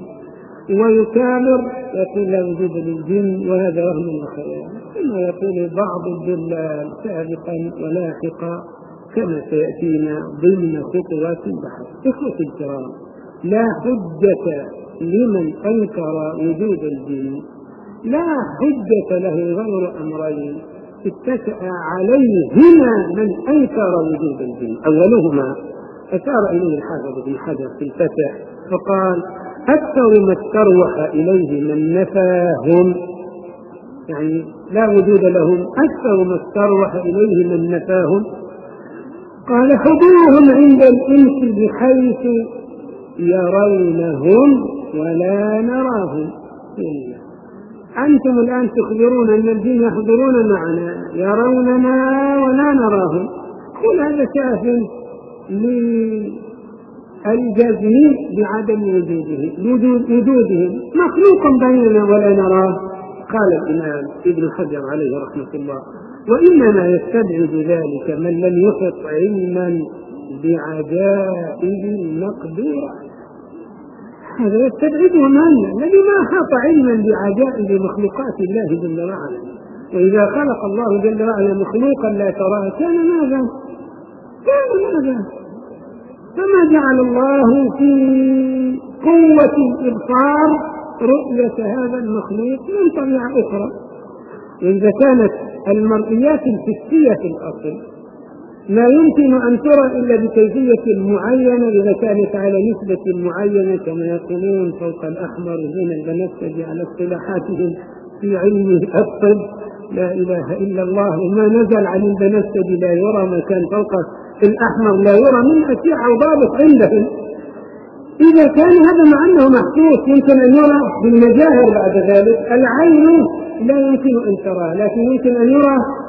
ويكابر يقول لا وجود للجن وهذا وهم وخيال، ثم يقول بعض الضلال سابقا ولاحقا كما سيأتينا ضمن خطوات البحث. إخوتي الكرام لا حجة لمن أنكر وجود الجن، لا حجة له غير أمرين اتكأ عليهما من أنكر وجود الجن. أولهما أشار إليه الحافظ بن حجر في الفتح فقال أكثر ما استروح إليه من نفاهم، يعني لا وجود لهم، أكثر ما استروح إليه من نفاهم قال حضورهم عند الإنس بحيث يرونهم ولا نراهم. أنتم الآن تخبرون أن الجن يحضرون معنا يروننا ولا نراهم، كل هذا شاف للجزم بعدم وجودهم، مخلوق بيننا ولا نراه. قال الإمام ابن حجر عليه رحمة الله وإنما يستبعد ذلك من لم يحط علما بعجائب المقدورة. هذا يستبعده من الذي ما حاط علما بعجائب مخلوقات الله جل وعلا. وإذا خلق الله جل وعلا مخلوقا لا تراه كان ماذا؟ كان ماذا؟ فما جعل الله في قوة الإبصار رؤية هذا المخلوق من طبيعة أخرى. وإذا كانت المرئيات الحسية في الأصل لا يمكن أن ترى إلا بكيفية معينة إذا كانت على نسبة معينة كما يقولون فوق الأحمر من البنفسجي على اصطلاحاتهم في علم الطب، لا إله إلا الله، وما نزل عن البنفسجي لا يرى، ما كان فوق الأحمر لا يرى، من أشياء ضابط عندهم. إذا كان هذا مع أنه محسوس يمكن أن يرى بالمجاهر، بعد ذلك العين لا يمكن أن ترى لكن يمكن أن يرى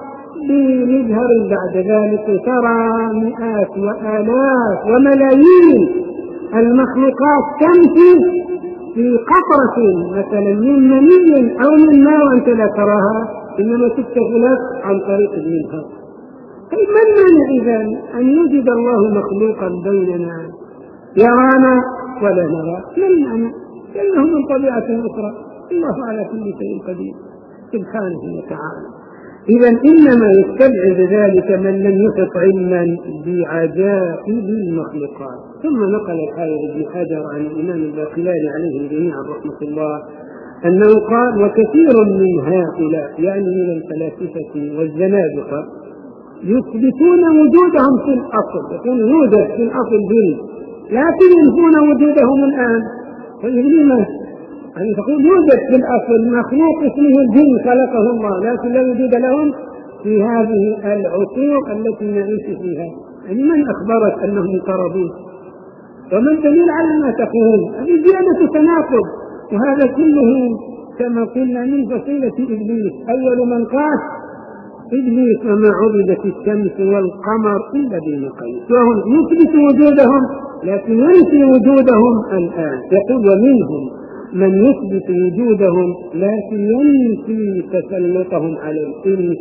بمجهر بعد ذلك ترى مئات وآلاف وملايين المخلوقات تمشي في قطرة مثلا من مني أو من ماء وأنت لا تراها، إنما تكتف لك عن طريق المنهر. طيب ما المانع إذن أن يوجد الله مخلوقا بيننا يرانا ولا نرى؟ ما المانع؟ لأنه من طبيعة أخرى، الله على كل شيء قدير سبحانه وتعالى. إذن إنما يستبعد ذلك من لم يحط علما بعجائب المخلوقات. ثم نقل الحافظ ابن حجر عن الإمام الباقلاني عليه جميعا رحمة الله أنه قال: وكثير من هؤلاء يعني من الفلاسفة والزنادقة يثبتون وجودهم في الأصل، يقول يوجد في الأصل جن، لكن ينفون وجودهم الآن. طيب لماذا؟ يعني تقول يوجد في الأصل مخلوق اسمه الجن خلقه الله، لكن لا وجود لهم في هذه العصور التي نعيش فيها. يعني من أخبرك أنهم انقرضوا؟ ومن دليل على ما تقول؟ هذه زيادة تناقض، وهذا كله كما قلنا من فصيلة إبليس. أول من قال إبليس: وما عبدت الشمس والقمر إلا بالمقاييس، وهم يثبت وجودهم لكن ينفي وجودهم الآن. يقول: ومنهم من يثبت وجودهم لكن ينفي تسلطهم على الإنس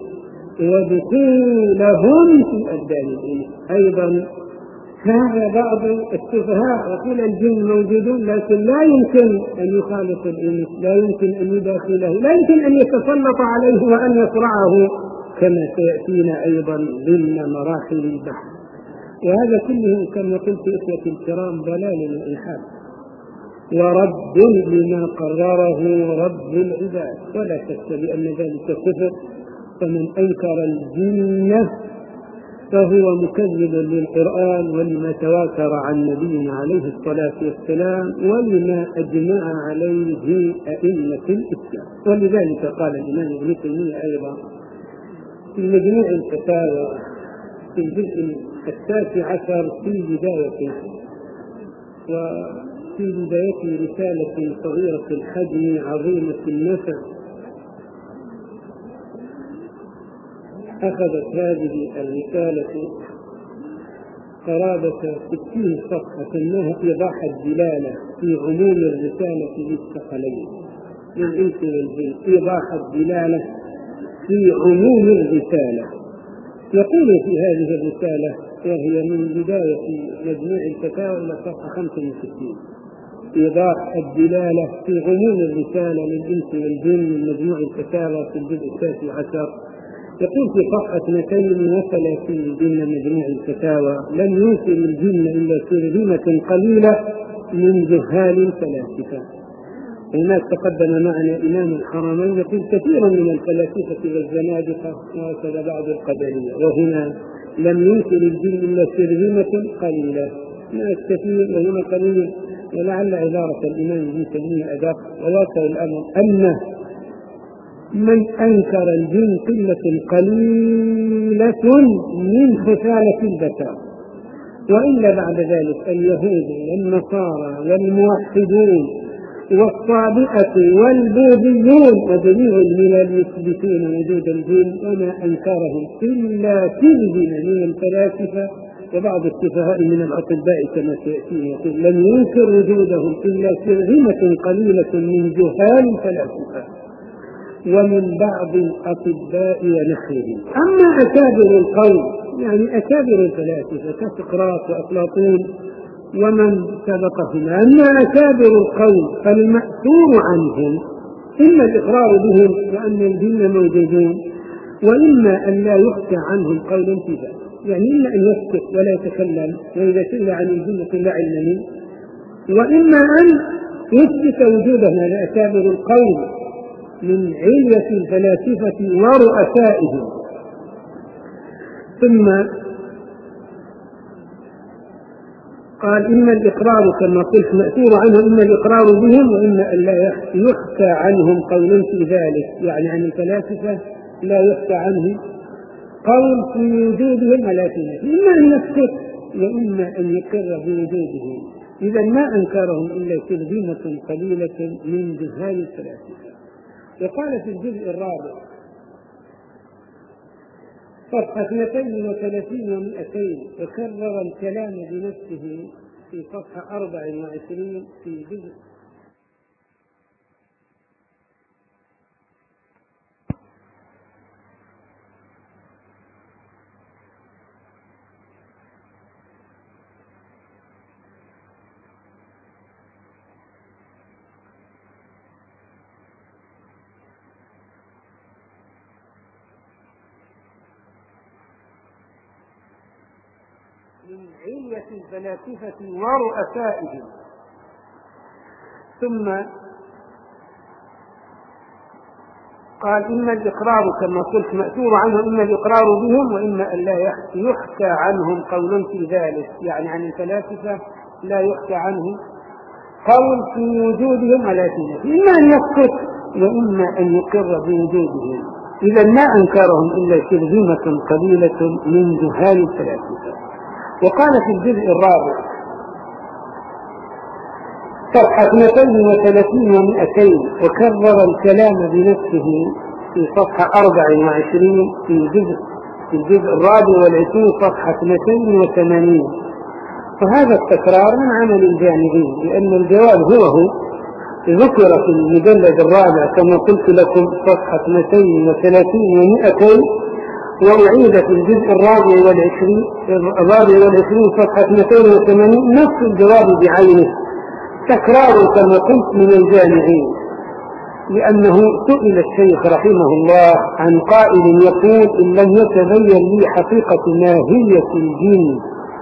ودخولهم في أبدان الإنس. أيضا هذا بعض السفهاء يقول الجن موجودون لكن لا يمكن أن يخالط الإنس، لا يمكن أن يداخله، لا يمكن أن يتسلط عليه وأن يصرعه كما سيأتينا أيضا ضمن مراحل البحث. وهذا كله كما قلت إخوتي الكرام ضلال الإلحاد ورد لما قرره رب العباد، ولا شك بأن ذلك كفر. فمن أنكر الجن فهو مكذب للقرآن ولما تواتر عن نبينا عليه الصلاة والسلام ولما أجمع عليه أئمة الإسلام. ولذلك قال الإمام ابن تيمية أيضا في مجموع الفتاوى في الجزء التاسع عشر في بدايته، وفي بدايته رسالة صغيرة الحجم عظيمة النفع، أخذت هذه الرسالة قرابة ستين صفحة سماها إيضاح الدلالة في عموم الرسالة للثقلين للإنس والجن. إيضاح الدلالة في عموم الرسالة. يقول في هذه الرسالة وهي من بداية مجموع الفتاوى إلى صفحة خمسة وستين: إيضاح الدلالة في عموم الرسالة للإنس والجن من مجموع الفتاوى في الجزء التاسع عشر. يقول في صفحة مئتين وثلاثين ضمن مجموع الفتاوى: لم يوصل الجن إلا شرذمة قليلة من جهال الفلاسفة. هناك تقدم معنا إمام الحرمين يقول: كثير من الفلاسفة والزنادقة وهكذا بعض القدرية. وهنا لم يوصل الجن إلا شرذمة قليلة، هناك كثير وهنا قليل. ولعل عبارة الإمام ابن تيمية أدق. وواقع الأمر أن من أنكر الجن قلة قليلة من خسالة البشر، وإلا بعد ذلك اليهود والنصارى والموحدون والصابئة والبوذيون وجميع الملل يثبتون وجود الجن، وما أنكرهم إلا شرذمة من الفلاسفة وبعض السفهاء من الأطباء كما سيأتي. يقول: لم ينكر وجودهم إلا شرذمة قليلة من جهال الفلاسفة ومن بعض الأطباء ونحوهم. أما أكابر القوم يعني أكابر الفلاسفة كسقراط وأفلاطون ومن سبقهم، أما أكابر القوم فالمأثور عنهم إما الإقرار بهم وأن الجن موجودون، وإما أن لا يحكى عنهم قولا في ذلك. يعني إما أن يسكت ولا يتكلم وإذا سئل عن الجن قل لا علم لي، وإما أن يثبت وجودهم على أكابر القوم من علية الفلاسفة ورؤسائهم. ثم قال: إما الإقرار كما قلت مأثور عنهم، إما الإقرار بهم وإما أن لا يحكى عنهم قول في ذلك، يعني عن الفلاسفة لا يحكى عنهم قول في وجودهم ولا في نفسه، إما أن يسكت وإما أن يقر بوجودهم. إذا ما أنكرهم إلا شرذمة قليلة من جهال الفلاسفة. وقال في الجزء الرابع: صفحة اثنتين وثلاثين ومئتين، وكرر الكلام بنفسه في صفحة أربع وعشرين في جزء من علية الفلاسفة ورؤسائهم. ثم قال إما الإقرار كما قلت مأثور عنه، إما الإقرار بهم وإما أن لا يحكى عنهم قول في ذلك، يعني عن الفلاسفة لا يحكى عنه قول في وجودهم ولا في، إما أن يسكت وإما أن يقر بوجودهم. إذا ما أنكرهم إلا شرذمة قليلة من جهال الفلاسفة. وقال في الجزء الرابع صفحة اثنتين وثلاثين ومئتين، وكرر الكلام بنفسه في صفحة أربع وعشرين في الجزء في الجزء الرابع والعشرين صفحة اثنتين وثمانين. وهذا التكرار من عمل الجامعين، لأن الجواب هو هو ذكر في المجلد الرابع كما قلت لكم صفحة اثنتين وثلاثين ومئتين، وأعيد في الجزء الرابع والعشرين الرابع والعشرين صفحة اثنتين وثمانين نفس الجواب بعينه، تكرار كما قلت من الجامعين. لأنه سئل الشيخ رحمه الله عن قائل يقول إن لم يتبين لي حقيقة ماهية الجن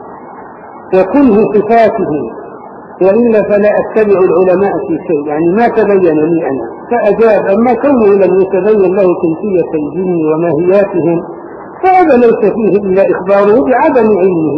وكله صفاته وإلا فلا أتبع العلماء في شيء، يعني ما تبين لي أنا. فأجاب أما كونه لم يتبين له كيفية الجن وماهياتهم فهذا ليس فيه إلا إخباره بعدم علمه،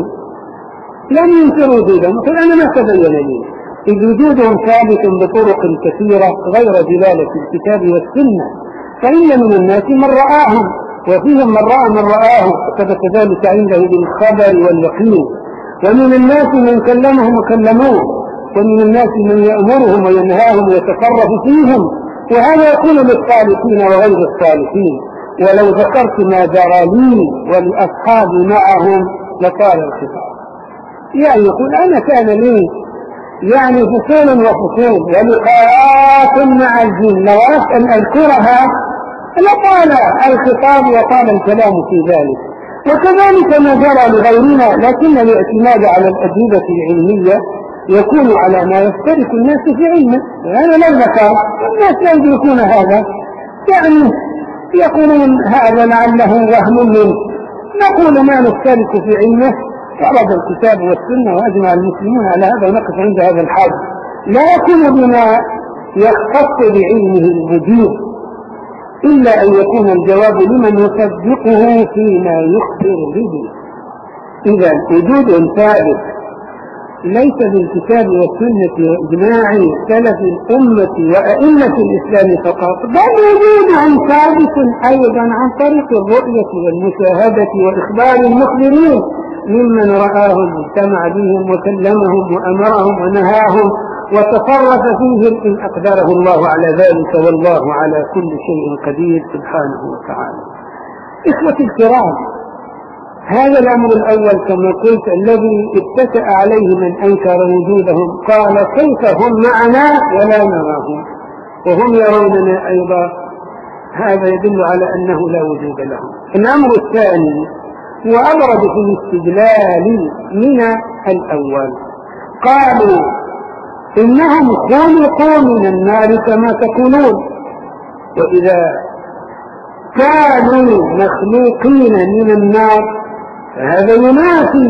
لم ينكروا وجودهم، فأنا ما تبين لي، إذ وجودهم ثابت بطرق كثيرة غير دلالة الكتاب والسنة. فإن من الناس من رآهم وفيهم من رأى من رآه، ثبت ذلك عنده بالخبر واليقين. ومن الناس من كلمهم وكلموه، ومن الناس من يأمرهم وينهاهم ويتصرف فيهم، وهذا يكون للصالحين وغير الصالحين. ولو ذكرت ما جرى لي ولأصحابي معهم لقال الخطاب، يعني يقول أنا كان لي يعني فصول وفصول ولقاءات مع الجن، لو أردت أن أذكرها لقال الخطاب وقال الكلام في ذلك. وكذلك ما جرى لغيرنا، لكن الاعتماد على الأجوبة العلمية يكون على ما يشترك الناس في علمه. أنا لو ذكر الناس لا يدركون هذا، يعني يقولون هذا لعله وهم منه، نقول ما نشترك في علمه ورد الكتاب والسنة وأجمع المسلمون على هذا ونقف عند هذا الحد، لا يكون بما يختص بعلمه الوجود، إلا أن يكون الجواب لمن يصدقه فيما يخبر به. إذا وجود ثابت ليس بالكتاب والسنة وإجماع سلف الأمة وأئمة الإسلام فقط، بل وجود ثابت أيضا عن طريق الرؤية والمشاهدة وإخبار المخبرين ممن رآهم واجتمع بهم وكلمهم وأمرهم ونهاهم وتصرف فيهم إن أقدره الله على ذلك، والله على كل شيء قدير سبحانه وتعالى. إخوة الكرام، هذا الأمر الأول كما قلت الذي اتكأ عليه من أنكر وجودهم، قال كيف هم معنا ولا نراهم وهم يروننا أيضا، هذا يدل على أنه لا وجود لهم. الأمر الثاني وأبرد في الاستدلال من الأول، قالوا إنهم خلقوا من النار كما تقولون، وإذا كانوا مخلوقين من النار فهذا ينافي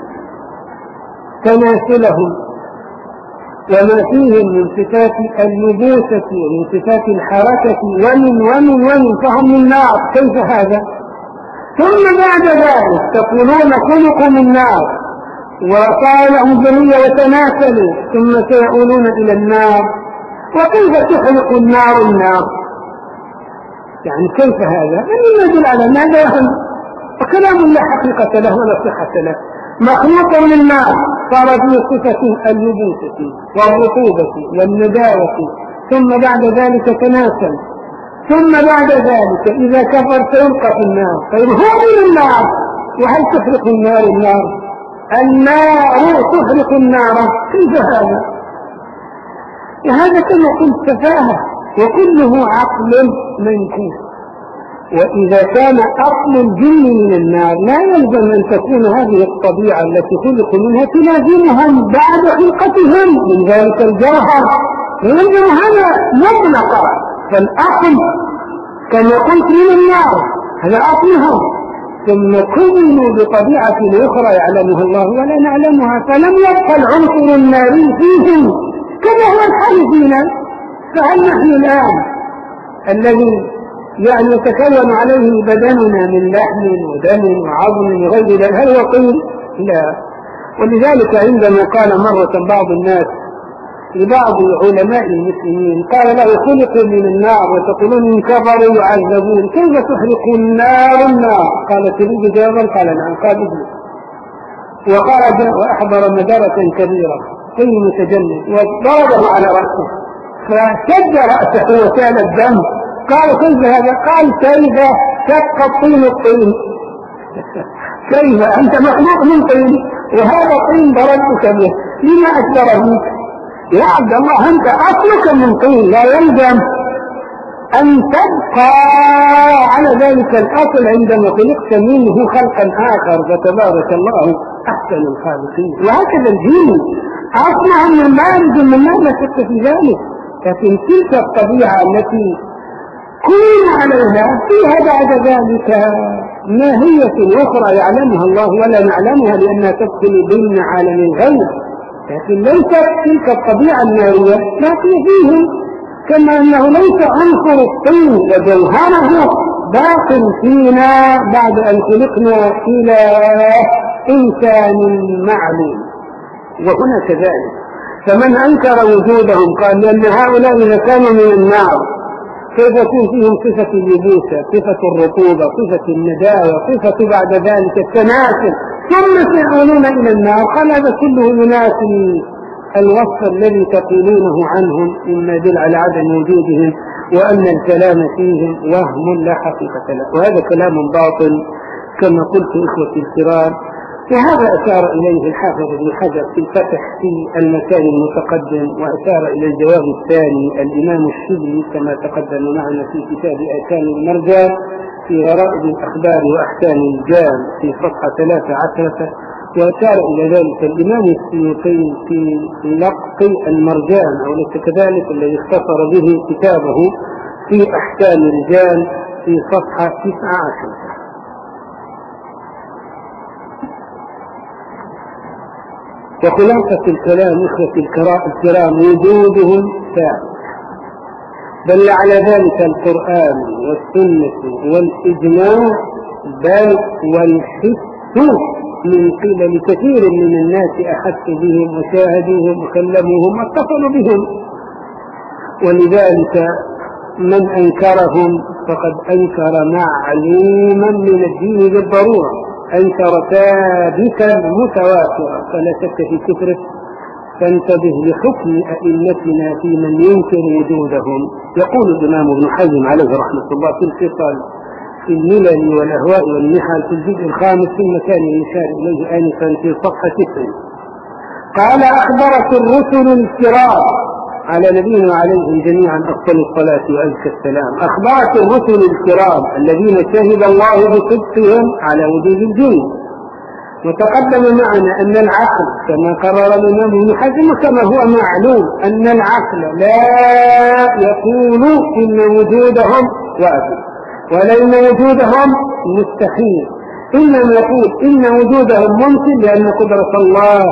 تماثلهم وما فيهم من صفات اللبوسة ومن صفات الحركة ومن ومن ومن فهم من النار، كيف هذا؟ ثم بعد ذلك تقولون خلقوا من نار وصار لهم ذرية وتناسلوا ثم سيؤولون إلى النار، وكيف تخلق النار النار؟ يعني كيف هذا؟ من يدل على ماذا يهم؟ وكلام لا حقيقة له ولا صحة له. مخلوق من النار صار فيه صفة اللبوسة والرطوبة والنداوة، ثم بعد ذلك تناسل ثم بعد ذلك إذا كفر سيلقى في النار. طيب هو من النار، وهل تحرق النار النار؟ النار تحرق النار، كيف هذا؟ هذا كما قلت سفاهة، وكله عقل منكوس. وإذا كان أصل الجن من النار لا يلزم أن تكون هذه الطبيعة التي خلقوا منها تلازمهم بعد خلقتهم من ذلك الجوهر، يلزم هذا مطلقا. فالأصل كما قلت من النار هذا أصلهم، ثم كونوا بطبيعة أخرى يعلمها الله ولا نعلمها، فلم يبقى العنصر الناري فيهم كما هو الحال فينا. فهل نحن الآن الذي يعني يتكون عليه بدننا من لحم ودم وعظم وغير ذلك هل هو طين؟ لا. ولذلك عندما قال مرة بعض الناس لبعض علماء المسلمين قال له خلقوا من النار وتقولون إن كفروا يعذبون، كيف تحرق النار النار؟ قال تريد جوابا؟ قال نعم. قال ابن وخرج وأحضر مدرة كبيرة في متجنن وضربه على رأسه فشد رأسه وسال الدم. قال كيف هذا؟ قال كيف شق الطين الطين؟ كيف أنت مخلوق من طين وهذا طين ضربتك به، لما أكبر منك يا عبد الله؟ أنت أصلك من طين، لا يلزم أن تبقى على ذلك الأصل عندما خلقت منه خلقا آخر، فتبارك الله أحسن الخالقين. وهكذا الجن أصلها من مارج من لا شك في ذلك، لكن تلك الطبيعة التي كون عليها فيها بعد ذلك ماهية أخرى يعلمها الله ولا نعلمها لأنها تدخل ضمن عالم الغيب، لكن ليست تلك الطبيعة النارية باقية فيهم، كما أنه ليس عنصر الطين وجوهره باق فينا بعد أن خلقنا إلى إنسان معلوم. وهنا كذلك، فمن أنكر وجودهم قال لأن هؤلاء إذا كانوا من النار كيف يكون فيهم صفة اليبوسة، صفة الرطوبة، صفة النداوة، صفة بعد ذلك التناسل، ثم سيعودون إلى النار؟ قال هذا كله يناسب الوصف الذي تقولونه عنهم مما يدل على عدم وجودهم وأن الكلام فيهم وهم لا حقيقة له، وهذا كلام باطل كما قلت إخوتي الكرام. وهذا أشار إليه الحافظ ابن حجر في الفتح في المكان المتقدم، وأشار إلى الجواب الثاني الإمام الشبلي كما تقدم معنا في كتاب أركان المرجان في غرائب الأخبار وأحكام الجان في صفحة ثلاثة عشرة، وأشار إلى ذلك الإمام السيوطي في لقط المرجان أو ليس كذلك الذي اختصر به كتابه في أحكام الجان في صفحة تسعة عشرة. وخلاصة الكلام إخوة الكرام وجودهم ثابت، بل على ذلك القرآن والسنة والإجماع بل والحس من قبل كثير من الناس أحسوا بهم وشاهدوهم وكلموهم واتصلوا بهم. ولذلك من أنكرهم فقد أنكر معلوما من الدين بالضرورة، أنكر ثابتا متواترا فلا شك في كفره. فانتبه لحكم أئمتنا في من ينكر وجودهم. يقول الإمام ابن حزم عليه رحمة الله في الفصل في الملل والأهواء والنحل في الجزء الخامس في المكان المشار إليه آنفا في صفحة تسع، قال أخبرت الرسل الكرام على نبينا عليهم جميعا أفضل الصلاة وأزكى السلام، أخبرت الرسل الكرام الذين شهد الله بصدقهم على وجود الجن. وتقدم معنا أن العقل كما قرر الإمام ابن حزم كما هو معلوم أن العقل لا يقول إن وجودهم واجب ولا إن وجودهم مستحيل، إنما يقول إن وجودهم ممكن لأن قدرة الله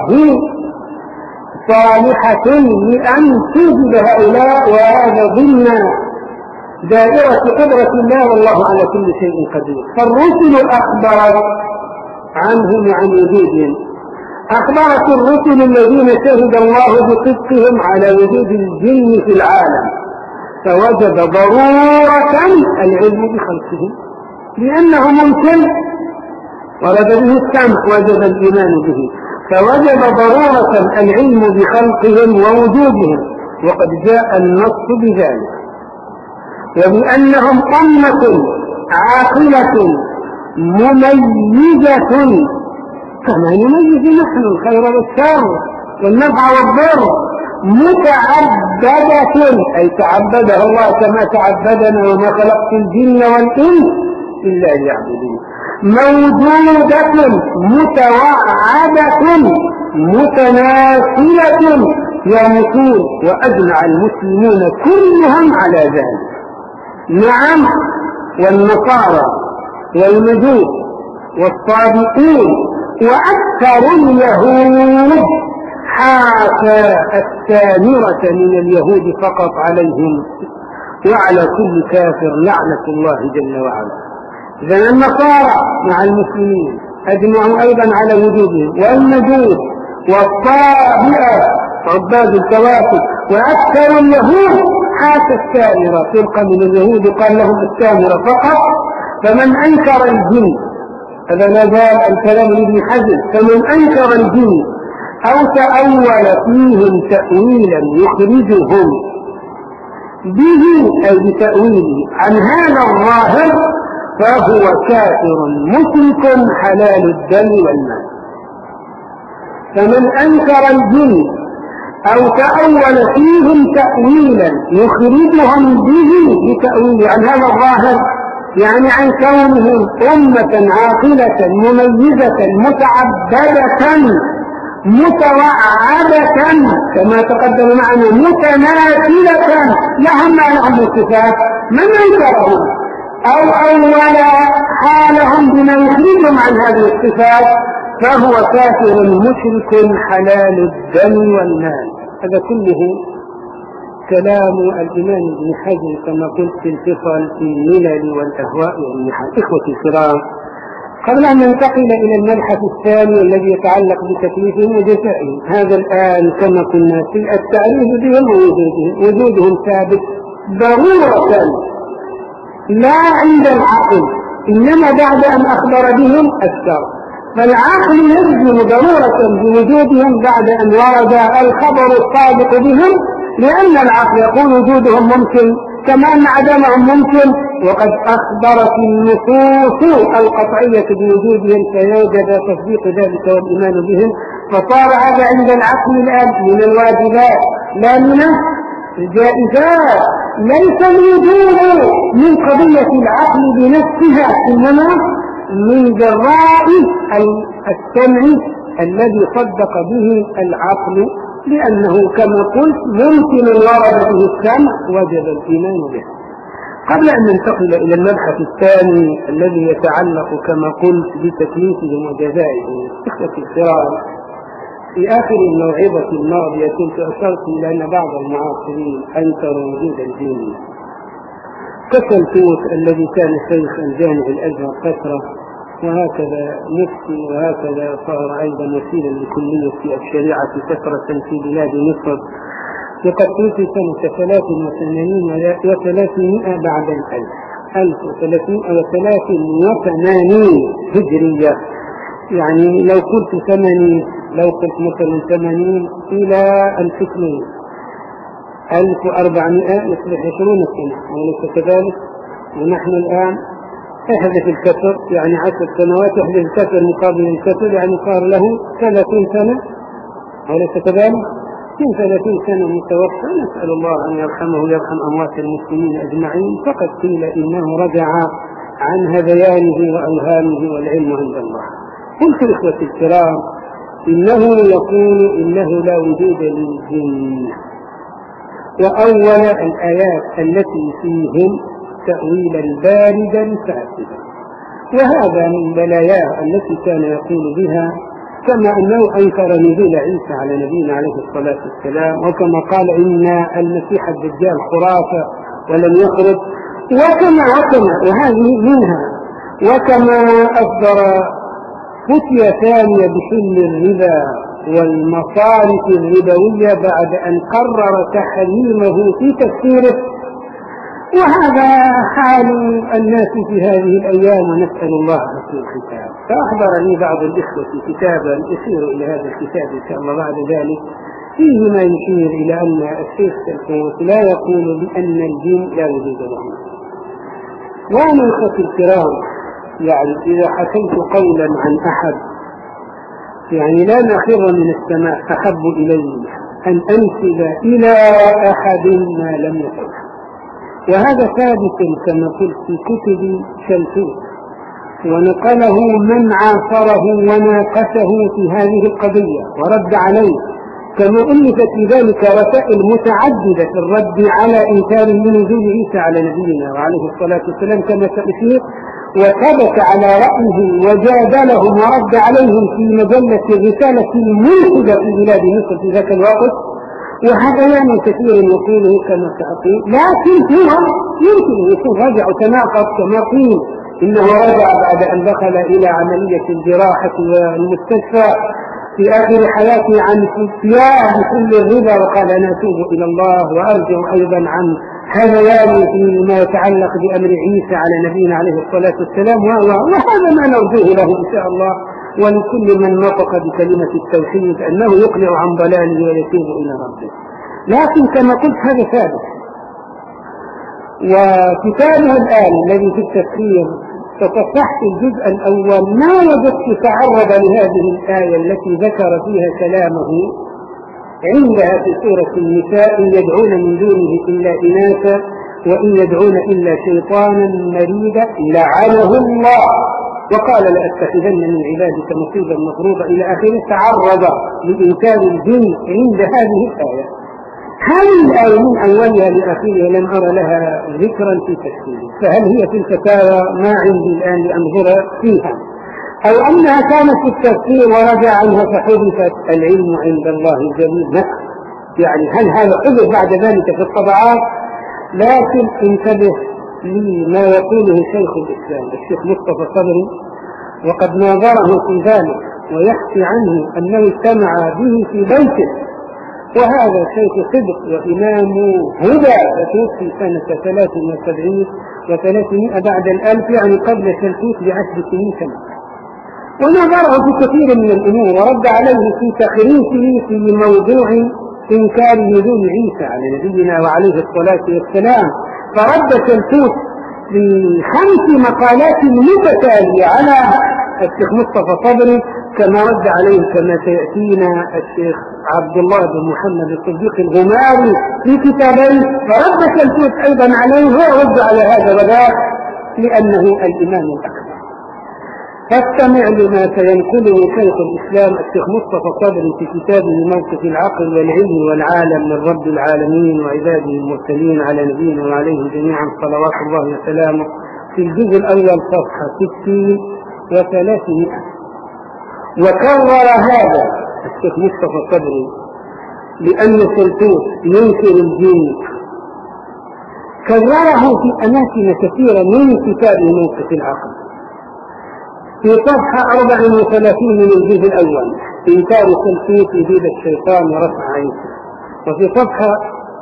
صالحة لأن توجد هؤلاء، وهذا ضمن دائرة قدرة الله والله على كل شيء قدير. فالرسل أخبرت عنهم وعن وجودهم، أخبرت الرسل الذين شهد الله بصدقهم على وجود الجن في العالم، فوجب ضرورة العلم بخلقهم لأنه ممكن ورد به السمع وجب الإيمان به، فوجب ضرورة العلم بخلقهم ووجودهم، وقد جاء النص بذلك. وبأنهم أمة عاقلة مميزة كما نميز نحن الخير والشر والنفع والضر، متعبدة أي تعبدها الله كما تعبدنا وما خلقت الجن والإنس إلا ليعبدون، موجودة متوعدة متناسلة يموتون، وأجمع المسلمون كلهم على ذلك. نعم، والنصارى والمجوس والصابئين وأكثر اليهود حاشا السامرة من اليهود فقط عليهم وعلى كل كافر لعنة الله جل وعلا. إذن النصارى مع المسلمين أجمعوا أيضا على وجودهم، والمجوس والصابئة عباد الكواكب وأكثر اليهود حاشا السامرة، فرقة من اليهود قال لهم السامرة فقط. فمن أنكر الجن، هذا لا زال الكلام لابن حزم، فمن أنكر الجن أو تأول فيهم تأويلا يخرجهم به أي بتأويله عن هذا الظاهر فهو كافر مشرك حلال الدم والمال. فمن أنكر الجن أو تأول فيهم تأويلا يخرجهم به بتأويله عن هذا الظاهر، يعني عن كونهم أمة عاقلة مميزة متعبدة متوعدة كما تقدم معنا متناسلة لهم ما لهم الصفات، من أنكرهم أو أول حالهم بما يخرجهم عن هذه الصفات فهو كافر مشرك حلال الدم والمال. هذا كله كلام الإمام ابن حزم كما قلت في الفصل في الملل والأهواء والنحل. إخوتي الكرام، قبل أن ننتقل إلى المبحث الثاني الذي يتعلق بتكليفهم وجزائهم، هذا الآن كما قلنا في التعريف بهم ووجودهم، وجودهم ثابت ضرورة لا عند العقل، إنما بعد أن أخبر بهم الشرع. فالعقل يجزم ضرورة بوجودهم بعد أن ورد الخبر الصادق بهم، لأن العقل يقول وجودهم ممكن كما أن عدمهم ممكن، وقد أخبرت النصوص القطعية بوجودهم فيوجد تصديق ذلك والإيمان بهم. فصار هذا عند العقل الآن من الواجبات لا من الجائزات. ليس الوجود من قضية العقل بنفسها، إنما من جراء السمع الذي صدق به العقل، لأنه كما قلت ممكن ورد به السمع وجب الإيمان به. قبل أن ننتقل إلى المبحث الثاني الذي يتعلق كما قلت بتكليفهم وجزائهم، إخوتي الكرام، في آخر الموعظة الماضية كنت أشرت إلى أن بعض المعاصرين أنكروا وجود الجن، كالفوت الذي كان شيخا جامع الأزهر فترة، وهكذا مفتي، وهكذا صار أيضا وكيلا لكلية الشريعة فترة في بلاد مصر، وقد توفي سنة ثلاث وثمانين وثلاثمائة بعد الألف ألف وثلاثمائة وثلاثين وثمانين هجرية. يعني لو قلت ثمانين لو قلت مثلا ثمانين إلى ألف اثنين ألف وأربعمائة يصبح عشرون سنة، وليس كذلك؟ ونحن الآن احدث الكسر يعني عشر سنوات، احدث الكسر مقابل الكسر يعني صار له ثلاثين سنة، وليس كذلك؟ من ثلاثين سنة متوفى، نسأل الله أن يرحمه ويرحم أموات المسلمين أجمعين. فقد قيل إنه رجع عن هذيانه وأوهامه والعلم عند الله. قلت إخوتي الكرام، إنه يقول إنه لا وجود للجن، وأول الآيات التي فيهم تأويلا باردا فاسدا، وهذا من بلاياه التي كان يقول بها، كما أنه أنكر نزول عيسى على نبينا عليه الصلاة والسلام، وكما قال إن المسيح الدجال خرافة ولم يخرج، وكما وكما وهذه منها، وكما أصدر فتية ثانية بحل الربا والمصارف الربوية بعد أن قرر تحريمه في تفسيره. وهذا حال الناس في هذه الأيام، ونسأل الله حسن الختام. فأحضر لي بعض الإخوة كتابا يشير إلى هذا الكتاب إن شاء الله بعد ذلك، فيه ما يشير إلى أن الشيخ سلفوت لا يقول بأن الجن لا وجود لهم. وأنا أخوتي الكرام، يعني إذا حكيت قولا عن أحد يعني لا نخر من السماء أحب إلي أن أنسب إلى أحد ما لم يقل، وهذا ثابت كما قلت في كتب سلفوت، ونقله من عاصره وناقشه في هذه القضية ورد عليه، كما ألفت في ذلك رسائل متعددة في الرد على إنكار من نزول عيسى على نبينا وعليه الصلاة والسلام كما سأشير، وثبت على رأيه وجادلهم ورد عليهم في مجلة الرسالة المنتجة في بلاد مصر في ذاك الوقت. وهذا يعني كثير يقوله كما سأقول، لكن هو يمكن يكون رجع وتناقض كما قيل إنه رجع بعد أن دخل إلى عملية الجراحة والمستشفى في آخر حياته عن صيام كل الربا، وقال أنا أتوب إلى الله وأرجع أيضا عن هذياني فيما يتعلق بأمر عيسى على نبينا عليه الصلاة والسلام، وهذا ما نرجوه له إن شاء الله، ولكل من نطق بكلمة التوحيد أنه يقلع عن ضلاله ويتوب إلى ربه. لكن كما قلت هذا ثابت. وكتابه الآن الذي في التفسير تصفحت الجزء الأول ما وجدت تعرض لهذه الآية التي ذكر فيها كلامه عندها في سورة النساء: إن يدعون من دونه إلا إناثا وإن يدعون إلا شيطانا مريدا لعنه الله وقال لأتخذن من عبادك نصيبا مفروضا إلى آخره. تعرض لإنكار الجن عند هذه الآية. هذه الآية من أولها لآخرها لم أرى لها ذكرا في تفسيره، فهل هي في الفتاوى؟ ما عندي الآن لأنظر فيها، أو أنها كانت في التفسير ورجع عنها فحذفت. العلم عند الله جميل نفس، يعني هل هذا حذف بعد ذلك في الطبعات؟ لكن انتبه لما يقوله شيخ الإسلام الشيخ مصطفى صدري، وقد ناظره في ذلك ويحكي عنه أنه اجتمع به في بيته، وهذا شيخ صدق وإمام هدى، وتوفي سنة ثلاث وسبعين وثلاثمائة بعد الألف، يعني قبل سلفوت بعشر سنين كما، ونظره في كثير من الأمور ورد عليه في تخريفه في موضوع إنكار نزول عيسى على نبينا وعليه الصلاة والسلام، فرد سلفوت بخمس مقالات متتالية على الشيخ مصطفى صدري، كما رد عليه كما سيأتينا الشيخ عبد الله بن محمد الصديق الغماري في كتابين، فرد سلفوت أيضا عليه ورد على هذا وذاك لأنه الإمام الأكبر. فاستمع لما سينقله شيخ الإسلام الشيخ مصطفى صدري في كتابه موقف العقل والعلم والعالم من رب العالمين وعباده المرسلين على نبينا وعليه جميعا صلوات الله وسلامه، في الجزء الأول صفحة ستين وثلاثمائة. وكرر هذا الشيخ مصطفى صدري لأن سلفوت ينكر الجن، كرره في أماكن كثيرة من كتاب موقف العقل في صفحة أربع وثلاثين من الجزء الأول: إنكار سلفوت وجود الشيطان ورفع عيسى. وفي صفحة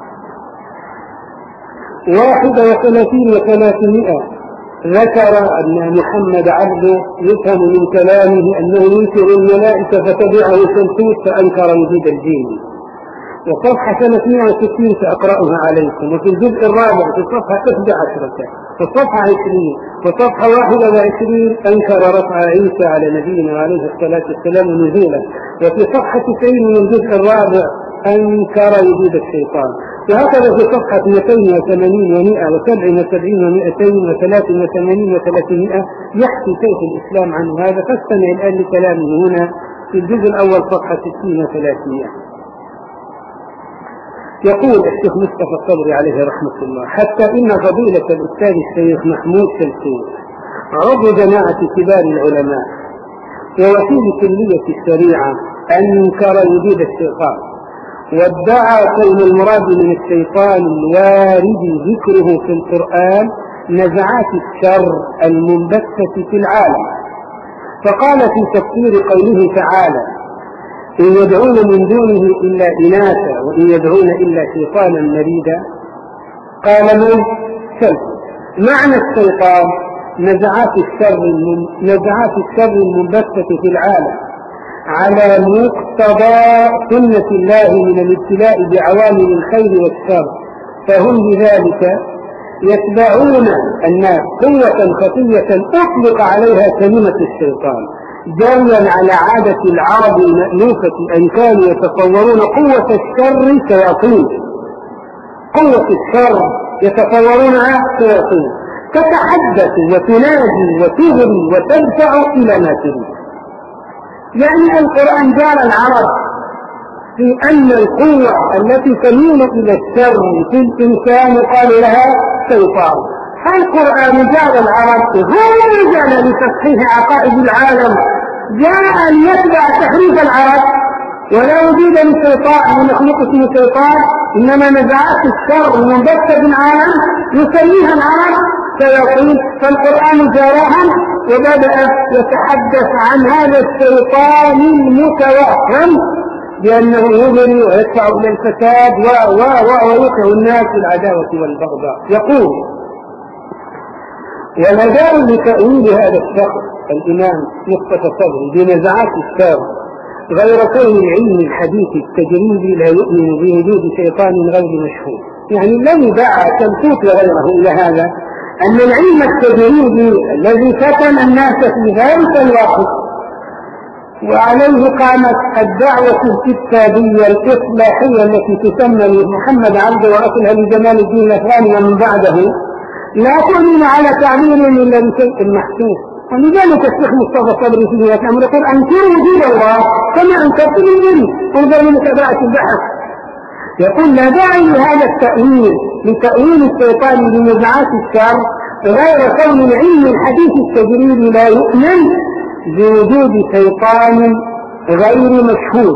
واحدة وثلاثين وثلاثمائة ذكر أن محمد عبده يفهم من كلامه أنه ينكر الملائكة فتبعه سلفوت فأنكر وجود الجن. وصفحة ثلاثمائة وستين سأقرأها عليكم. وفي الجزء الرابع في الصفحة إحدى عشرة وصفحة عشرين وصفحة واحدة وعشرين أنكر رفع عيسى على نبينا عليه الصلاة والسلام ونزوله. وفي صفحة تسعين من الجزء الرابع أنكر وجود الشيطان. وهكذا في صفحة مئتين وثمانين ومئة وسبع وسبعين ومئتين وثلاث وثمانين وثلاثمائة يحكي شيخ الإسلام عن هذا. فاستمع الآن لكلامه هنا في الجزء الأول صفحة ستين وثلاثمائة. يقول الشيخ مصطفى الصدري عليه رحمة الله: حتى إن فضيلة الأستاذ الشيخ محمود سلفوت عضو جماعة كبار العلماء ووكيل كلية الشريعة أنكر وجود الشيطان، وادعى كون المراد من الشيطان الوارد ذكره في القرآن نزعات الشر المنبثة في العالم. فقال في تفسير قوله تعالى: إن يدعون من دونه إلا إناثا وإن يدعون إلا شيطانا مريدا، قال من سلفوت: معنى الشيطان نزعات الشر نزعات الشر المنبثة في العالم، على مقتضى سنة الله من الابتلاء بعوامل الخير والشر، فهم بذلك يتبعون الناس قوة خفية أطلق عليها كلمة الشيطان، جريا على عادة العرب المألوفة أن كانوا يتصورون قوة الشر شياطين، قوة الشر يتصورونها شياطين تتحدث وتنادي وتغري وتدفع إلى ما تريد. يعني القرآن جار العرب في أن القوة التي تميل إلى الشر في الإنسان قالوا لها شيطان. فالقرآن جار العرب هو جاء لتصحيح عقائد العالم، جاء ليتبع تحريف العرب، ولا وجود للشيطان لمخلوق اسمه شيطان، إنما نزعات الشر المنبثة بالعالم يسميها العرب شياطين. فالقرآن جارها وبدأ يتحدث عن هذا الشيطان المتوهم بأنه يغري ويدفع إلى الفساد و و و ويوقع الناس بالعداوة والبغضاء. يقول: ومدار لتأويل هذا الشخص الإمام مصطفى صبري بنزعات الشر غير كون العلم الحديث التجريبي لا يؤمن بوجود شيطان غير مشهور. يعني الذي دعا تمسوك وغيره إلى هذا أن العلم التجريبي الذي فتن الناس في ذلك الوقت وعليه قامت الدعوة الكتابية الإصلاحية التي تسمى محمد عبده وأصلها لجمال الدين الأفغاني ومن بعده، لا تؤمن على تعبير إلا بشيء محسوس. ولذلك الشيخ مصطفى صبري في الأمر يقول: أنكروا وجود الله كما أنكرتم الجن، انظر من متابعة البحث. يقول: لا داعي لهذا التأويل لتأويل الشيطان بنزعات الشر غير كون العلم الحديث التجريبي لا يؤمن بوجود شيطان غير مشهود.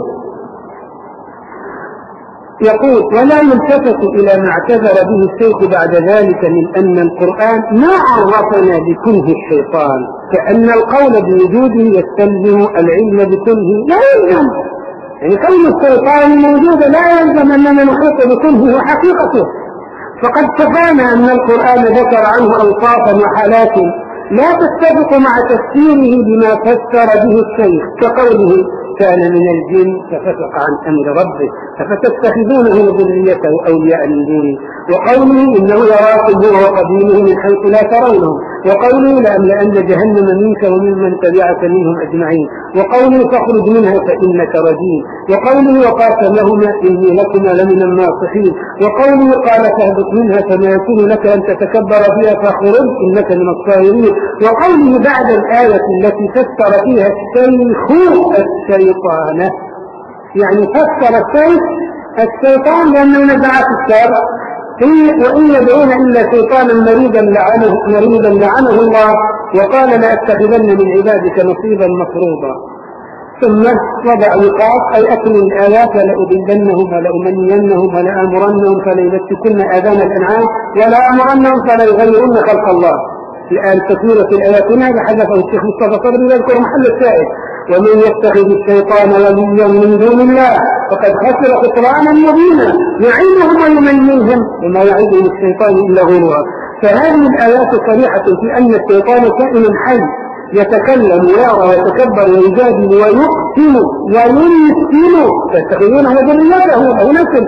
يقول: ولا يلتفت إلى ما اعتذر به الشيخ بعد ذلك من أن القرآن ما عرفنا بكنه الشيطان، كأن القول بوجوده يستلزم العلم بكنه لا يلزم. يعني كون الشيطان موجود لا يلزم أننا نحيط بكنه وحقيقته، فقد كفانا أن القرآن ذكر عنه أوصافا وحالات لا تتفق مع تفسيره بما فسر به الشيخ، كقوله: كان من الجن ففسق عن أمر ربه أفتتخذونه وذريته أولياء من دونه، وقوله: إنه يراكم هو وقبيله من حيث لا ترونهم، وقوله: لأملأن جهنم منك وممن تبعك منهم أجمعين، وقوله: فاخرج منها فإنك رجيم، وقوله: وقاسمهما إني لكما لمن الناصحين، وقوله: قال فاهبط منها فما يكون لك أن تتكبر فيها فاخرج إنك من الصاغرين، وقوله بعد الآية التي فسر فيها الشيخ الشيطان، يعني فسر الشيخ الشيطان لأنه نزعات الشر، وإن يدعون إلا شيطانا مريدا لعنه, مريدا لعنه الله، وقال: لأتخذن من عبادك نصيبا مفروضا. ثم وضع وقاف أي أكل الآيات: لأضلنهم ولأمنينهم ولآمرنهم فليبتكن آذان الأنعام ولآمرنهم فليغيرن خلق الله. الآن تكملة الآيات هنا حذفه الشيخ مصطفى صبري يذكر محل الشاهد: ومن يتخذ الشيطان وليا من دون الله فقد خسر خسرانا مبينا يعينهم ويمنيهم وما يعيدهم الشيطان إلا غرورا. فهذه الآيات صريحة في أن الشيطان كائن حي يتكلم ويرى ويتكبر ويجادل ويقتل ويمثل، فيتخذونه وذريته أو نسل،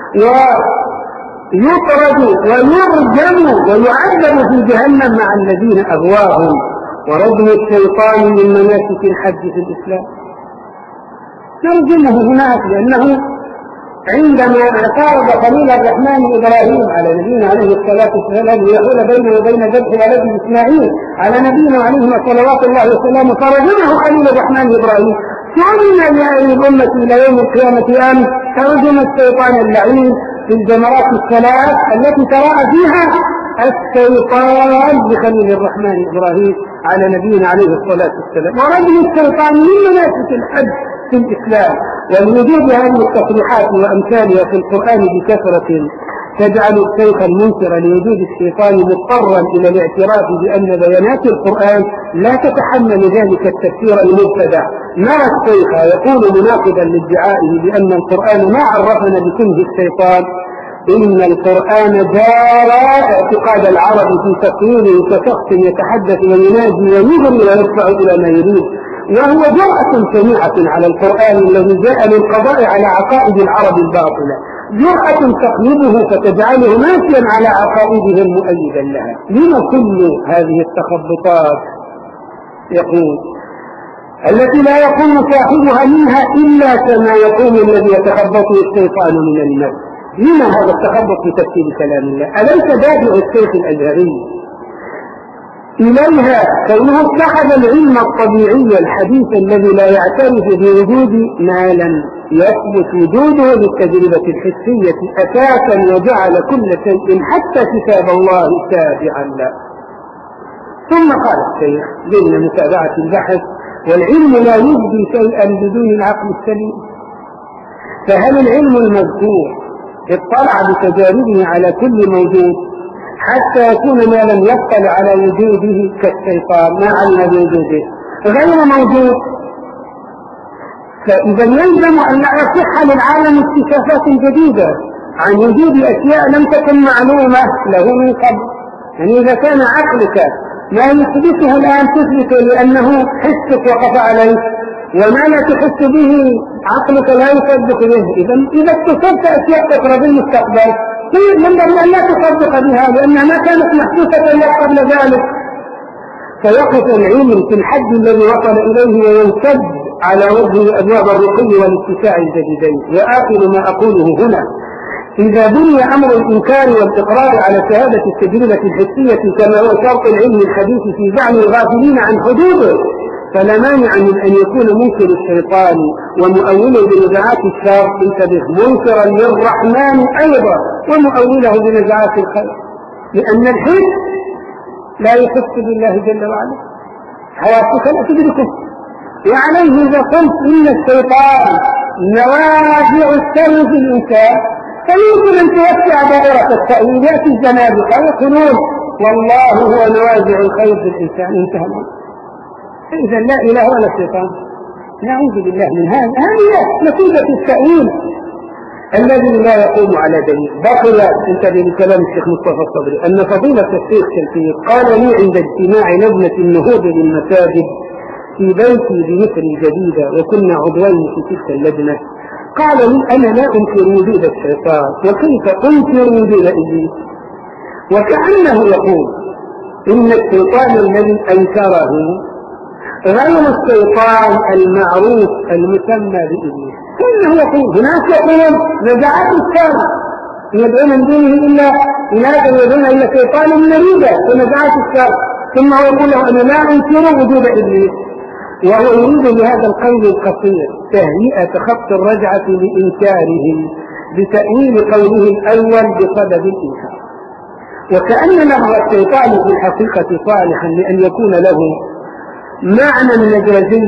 ويطرد ويرجم ويعذب في جهنم مع الذين أغواهم. ورجم الشيطان من مناسك الحج في الإسلام، نرجمه هناك لأنه عندما اعترض خليل الرحمن إبراهيم على نبينا عليه الصلاة والسلام ليحول بينه وبين ذبح ولده إسماعيل على نبينا عليه صلوات الله وسلامه، فرجمه خليل الرحمن إبراهيم. ثم يا الأمة إلى يوم القيامة أن ترجم الشيطان اللعين في الجمرات الثلاث التي تراءى فيها الشيطان بخليل الرحمن إبراهيم على نبينا عليه الصلاة والسلام. ورجم الشيطان من مناسك الحج في الإسلام، ولوجود هذه التصريحات وأمثالها في القرآن بكثرة تجعل الشيخ المنكر لوجود الشيطان مضطرا إلى الاعتراف بأن بيانات القرآن لا تتحمل ذلك التفسير المبتدع. نرى الشيخ يقول مناقضا لادعائه بأن القرآن ما عرفنا بكنه الشيطان: إن القرآن جار اعتقاد العرب في تقويله كشخص يتحدث وينادي ويغني ويدفع إلى ما يريد، وهو جرأة شنيعة على القرآن الذي جاء للقضاء على عقائد العرب الباطلة، جرأة تقلبه فتجعله ماشيا على عقائدهم مؤيدا لها. لما كل هذه التخبطات؟ يقول التي لا يقوم صاحبها منها إلا كما يقوم الذي يتخبطه الشيطان من المس. لما هذا التخبط في تفسير كلام الله؟ أليس بادئ الشيخ الأزهري إليها كونه اتخذ العلم الطبيعي الحديث الذي لا يعترف بوجود ما لم يثبت وجوده بالتجربة الحسية أساسا، وجعل كل شيء حتى كتاب الله تابعا له. ثم قال الشيخ ضمن متابعة البحث: والعلم لا يبدي شيئا بدون العقل السليم. فهل العلم المذكور اطلع بتجاربه على كل موجود حتى يكون ما لم يطلع على وجوده كالشيطان ما علم بوجوده غير موجود؟ فإذا يلزم أن لا يصح للعالم اكتشافات جديدة عن وجود أشياء لم تكن معلومة له من قبل. يعني إذا كان عقلك ما يثبته الآن تثبته لأنه حسك وقف عليه، وما لا تحس به عقلك لا يصدق به. إذا إذا اكتشفت أشياء أخرى بالمستقبل ينبغي أن لا تصدق بها لأنها ما كانت محسوسة لك قبل ذلك. فيقف العلم في الحد الذي وصل إليه وينسد على وجه أبواب الرقي والاتساع الجديدين. وآخر ما أقوله هنا: إذا بني أمر الإنكار والإقرار على شهادة التجربة الحسية كما هو شرط العلم الحديث في زعم الغافلين عن حدوده، فلا مانع من أن يكون منكر الشيطان ومؤوله بنزعات الشر انتبه منكرا للرحمن أيضا ومؤوله بنزعات الخير، لأن الحس لا يحس بالله جل وعلا، حواسك لا تدركه. وعليه إذا قلت إن الشيطان نوازع الشر في الإنسان فيمكن أن توسع دائرة التأويل. يأتي الزنادقة ويقولون والله هو نوازع الخير في الإنسان، انتهى الأمر. إذا لا إله ولا الشيطان، نعوذ بالله من هذا. هذه نتيجة التأويل الذي لا يقوم على دليل. بقي انتبه لكلام الشيخ مصطفى الصدري أن فضيلة الشيخ شلفي قال لي عند اجتماع لجنة النهوض بالمساجد في بيتي بمصر الجديدة وكنا عضوين في تلك اللجنة، قال لي أنا لا أنكر وجود الشيطان، وكيف أنكر وجود إبليس؟ وكأنه يقول إن الشيطان الذي أنكره غير الشيطان المعروف المسمى بإبليس. كأنه يقول هناك يقول نزعات الشر يدعون من دونه إلا إناثا يدعون إلا شيطانا مريدا ونزعات الشر، ثم هو يقول له أنا لا أنكر وجود إبليس. وهو يريد بهذا القول القصير تهيئة خط الرجعة لإنكاره بتأويل قوله الأول بسبب الإنكار، وكأن له الشيطان في الحقيقة صالحا لأن يكون له معنى مجازي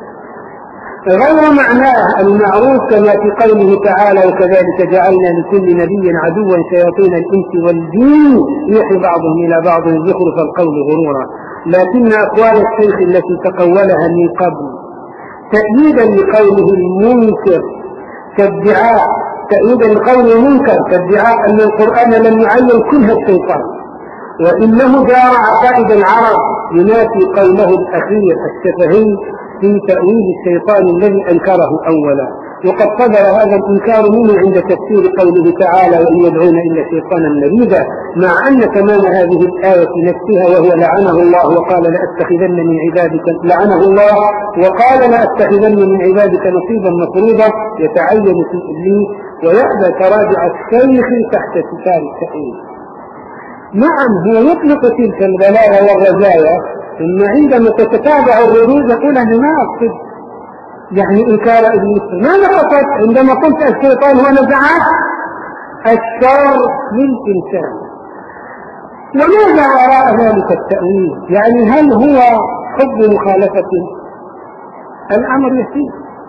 غير معناه المعروف كما في قوله تعالى وكذلك جعلنا لكل نبي عدوا شياطين الإنس والجن يوحي بعضهم إلى بعض زخرف القول غرورا. لكن أقوال الشيخ التي تقولها من قبل تأييدا لقوله المنكر كادعاء تأييدا لقوله المنكر كادعاء أن القرآن لم يعين كلها الشيطان، وإنه جار عقائد العرب ينافي قوله الأخير الشفهي في تأويل الشيطان الذي أنكره أولا. وقد صدر هذا الإنكار منه عند تفسير قوله تعالى وإن يدعون إلا شيطانا مريدا، مع أن تمام هذه الآية نفسها وهو لعنه الله وقال لأتخذن من عبادك لعنه الله وقال لأتخذن من عبادك نصيبا مفروضا يتعين في إبليس ويأبى تراجع الشيخ تحت ستار التأويل. نعم هو يطلق تلك البلاغة والرزايا، ثم عندما تتتابع الردود يقول أنا ما أقصد يعني إنكار إبليس، ماذا قصدت عندما قلت الشيطان هو نزعات الشر للإنسان؟ وماذا وراء ذلك التأويل؟ يعني هل هو حب مخالفة؟ الأمر يسير.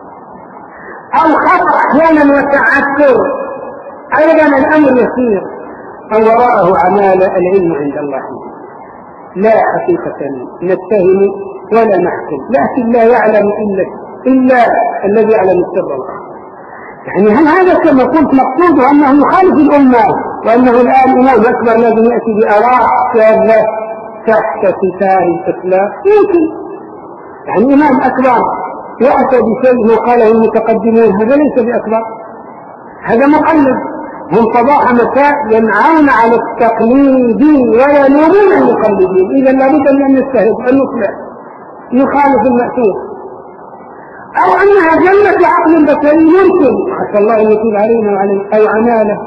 الخطأ أحيانا والتعثر أيضا الأمر يسير. أو وراءه عمال العلم عند الله لا حقيقة نتهم ولا نحكم، لكن لا يعلم إلا إلا الذي يعلم السر والخفي. يعني هل هذا كما قلت مقصوده أنه يخالف الأمة وأنه الآن إمام أكبر لازم يأتي بآراء شاذة تحت ستار الإسلام؟ يمكن، يعني إمام أكبر يأتى بشيء وقاله المتقدمون هذا ليس بأكبر، هذا مقلد. هم صباح مساء ينعون على التقليد ويلومون المقلدين. إذا لابد من أن نجتهد أن نصلح نخالف المأثور، أو أنها جنة عقل بشري يمكن حتى الله أن يتوب علينا وعليه، أو عمالة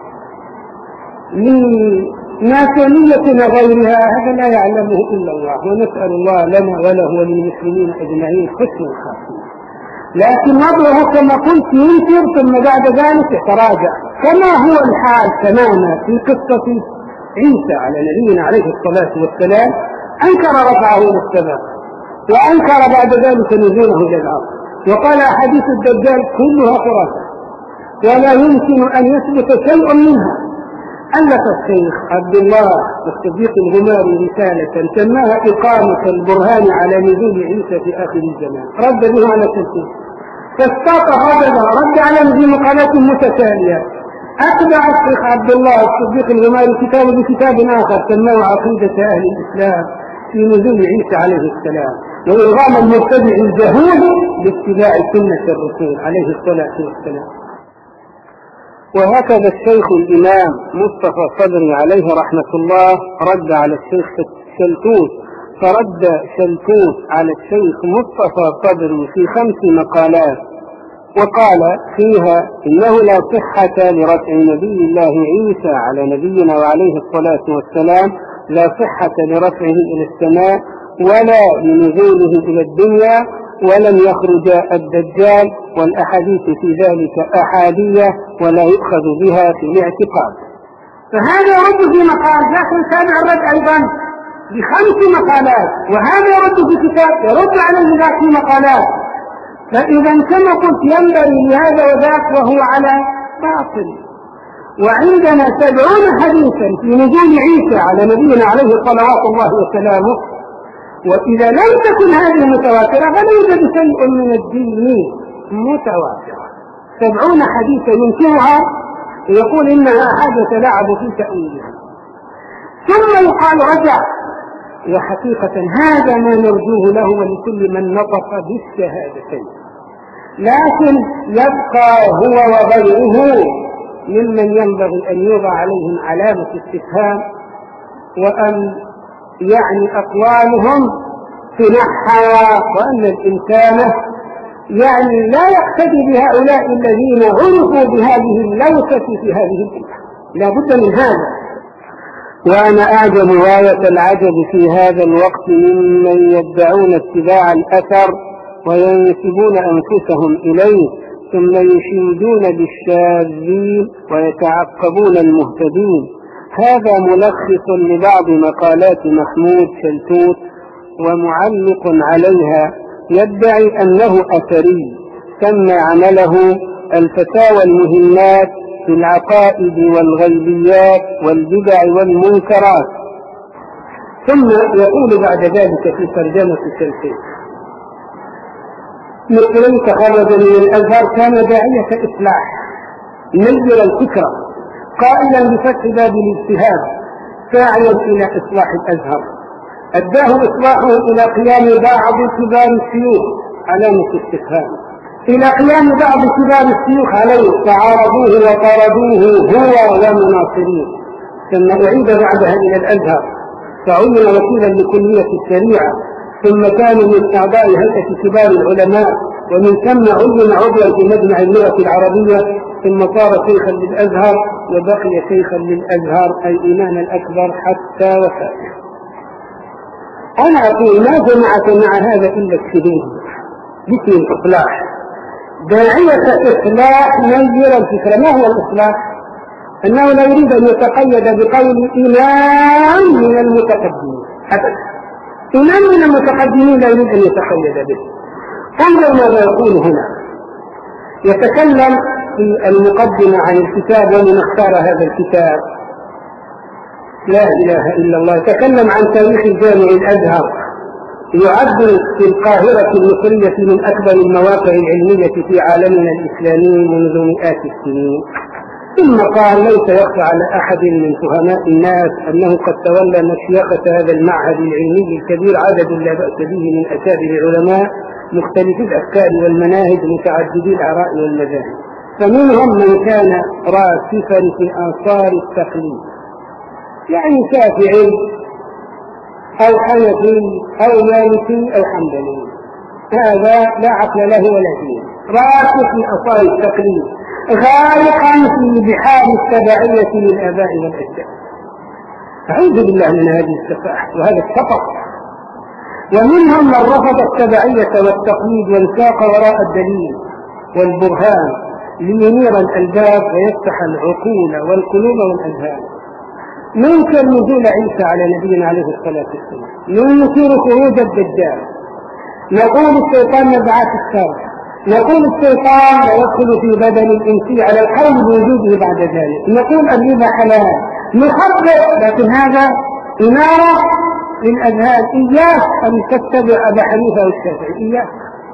لناسونية وغيرها، هذا لا يعلمه إلا الله، ونسأل الله لنا وله وللمسلمين أجمعين حسن الخاتمة. لكن وضعه كما قلت ينكر ثم بعد ذلك يتراجع، كما هو الحال تماما في قصة عيسى على نبينا عليه الصلاة والسلام. أنكر رفعه للسماء، وأنكر بعد ذلك نزوله إلى الأرض، وقال أحاديث الدجال كلها خرافة ولا يمكن أن يثبت شيء منها. ألف الشيخ عبد الله الصديق الغماري رسالة سماها إقامة البرهان على نزول عيسى في آخر الزمان، رد بها على تلك فاستاق هذا رد على نزول مقالات متتالية. أتبع الشيخ عبد الله الصديق الغماري كتابه بكتاب آخر سماه عقيدة أهل الإسلام في نزول عيسى عليه السلام، وإرغام المبتدع الجهول باتباع سنة الرسول عليه الصلاة والسلام. وهكذا الشيخ الإمام مصطفى صدري عليه رحمة الله رد على الشيخ شلتوت، فرد شلتوت على الشيخ مصطفى صدري في خمس مقالات، وقال فيها إنه لا صحة لرفع نبي الله عيسى على نبينا وعليه الصلاة والسلام، لا صحة لرفعه إلى السماء ولا لنزوله إلى الدنيا، ولم يخرج الدجال، والأحاديث في ذلك أحادية ولا يؤخذ بها في الاعتقاد. فهذا يرد في مقال، لكن تابع الرد أيضا بخمس مقالات، وهذا يرد في كتاب يرد عليه ذاك في مقالات. فإذا كما قلت ينبغي لهذا وذاك وهو على باطل. وعندنا سبعون حديثا في نزول عيسى على نبينا عليه صلوات الله وسلامه، وإذا لم تكن هذه متواترة فلا يوجد شيء من الدين متواترة. سبعون حديثا ينكرها ويقول إنها حاجة لعب في تأويلها، ثم يقال رجع. وحقيقة هذا ما نرجوه له ولكل من نطق بالشهادتين، لكن يبقى هو وغيره ممن ينبغي أن يوضع عليهم علامة استفهام، وأن يعني أقوالهم تنحى، وأن الإنسان يعني لا يقتدي بهؤلاء الذين عرفوا بهذه اللوثة في هذه الأمة، لا بد من هذا. وأنا أعجب غاية العجب في هذا الوقت ممن يدعون اتباع الأثر وينسبون أنفسهم إليه، ثم يشيدون بالشاذين ويتعقبون المهتدين. هذا ملخص لبعض مقالات محمود شلتوت ومعلق عليها، يدعي أنه أثري، سمى عمله الفتاوى المهمات في العقائد والغيبيات والبدع والمنكرات. ثم يقول بعد ذلك في ترجمة شلتوت: مثل تخرج من الأزهر كان داعية إصلاح نير الفكرة قائلا بفتح باب الاجتهاد ساعيا إلى إصلاح الأزهر، أداه إصلاحه إلى قيام بعض كبار الشيوخ علامة استفهام إلى قيام بعض كبار الشيوخ عليه فعارضوه وطردوه هو ومناصريه، ثم أعيد بعدها إلى الأزهر فعين وكيلا لكلية الشريعة، ثم كان من أعضاء هيئة كبار العلماء، ومن ثم علم عضوا في مجمع اللغة العربية، ثم صار شيخا للأزهر وبقي شيخا للأزهر أي إمام الأكبر حتى وفاته. أنا أقول ما جمعت مع هذا إلا الشذوذ باسم الإصلاح، داعية إصلاح نير الفكرة. ما هو الإصلاح؟ أنه لا يريد أن يتقيد بقول إمام من المتقدمين أبدا، إمام من المتقدمين لا يريد أن يتقيد به. انظر ماذا يقول هنا، يتكلم في المقدمة عن الكتاب ومن اختار هذا الكتاب، لا إله إلا الله. يتكلم عن تاريخ جامع الأزهر، يعد في القاهرة المصرية من أكبر المواقع العلمية في عالمنا الإسلامي منذ مئات السنين. ثم قال: ليس يخفى على أحد من فهماء الناس أنه قد تولى مشيخة هذا المعهد العلمي الكبير عدد لا بأس به من أكابر العلماء مختلفي الأفكار والمناهج متعددي الآراء والمذاهب، فمنهم من كان راسخا في آثار التقليد، يعني شافعي أو حنفي أو مالكي أو حنبلي، هذا لا عقل له ولا دين، راسخ في آثار التقليد غارقا في بحار التبعية للآباء والأجداد. أعوذ بالله من هذه السفاحة وهذا السقط. ومنهم من رفض التبعية والتقليد وانساق وراء الدليل والبرهان لينير الألباب ويفتح العقول والقلوب والأذهان. ننكر نزول عيسى على نبينا عليه الصلاة والسلام، ننكر خروج الدجال، نقول الشيطان مبعث الشر، نقول الشيطان لا يدخل في بدن الإنسي على الحول بوجوده بعد ذلك، نقول الربا حلال، نخبر، لكن هذا إنارة للأذهان. إياك أن تتبع أبا حنيفة والشافعي، إياك.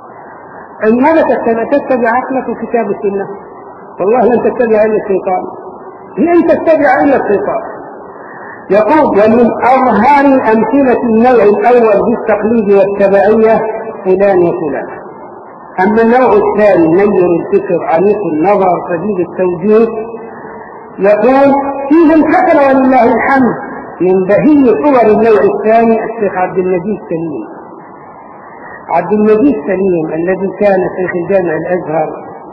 ماذا تتبع؟ تتبع عقلك وكتاب السنة، والله لن تتبع إلا الشيطان، لن تتبع إلا الشيطان. يقول: ومن أظهر أمثلة النوع الأول بالتقليد والتبعية فلان وفلان. أما النوع الثاني نير الفكر عميق النظر شديد التوجيه، يقول: فيهم حكم ولله الحمد من بهي صور النوع الثاني الشيخ عبد المجيد سليم. عبد المجيد سليم الذي كان شيخ الجامع الأزهر،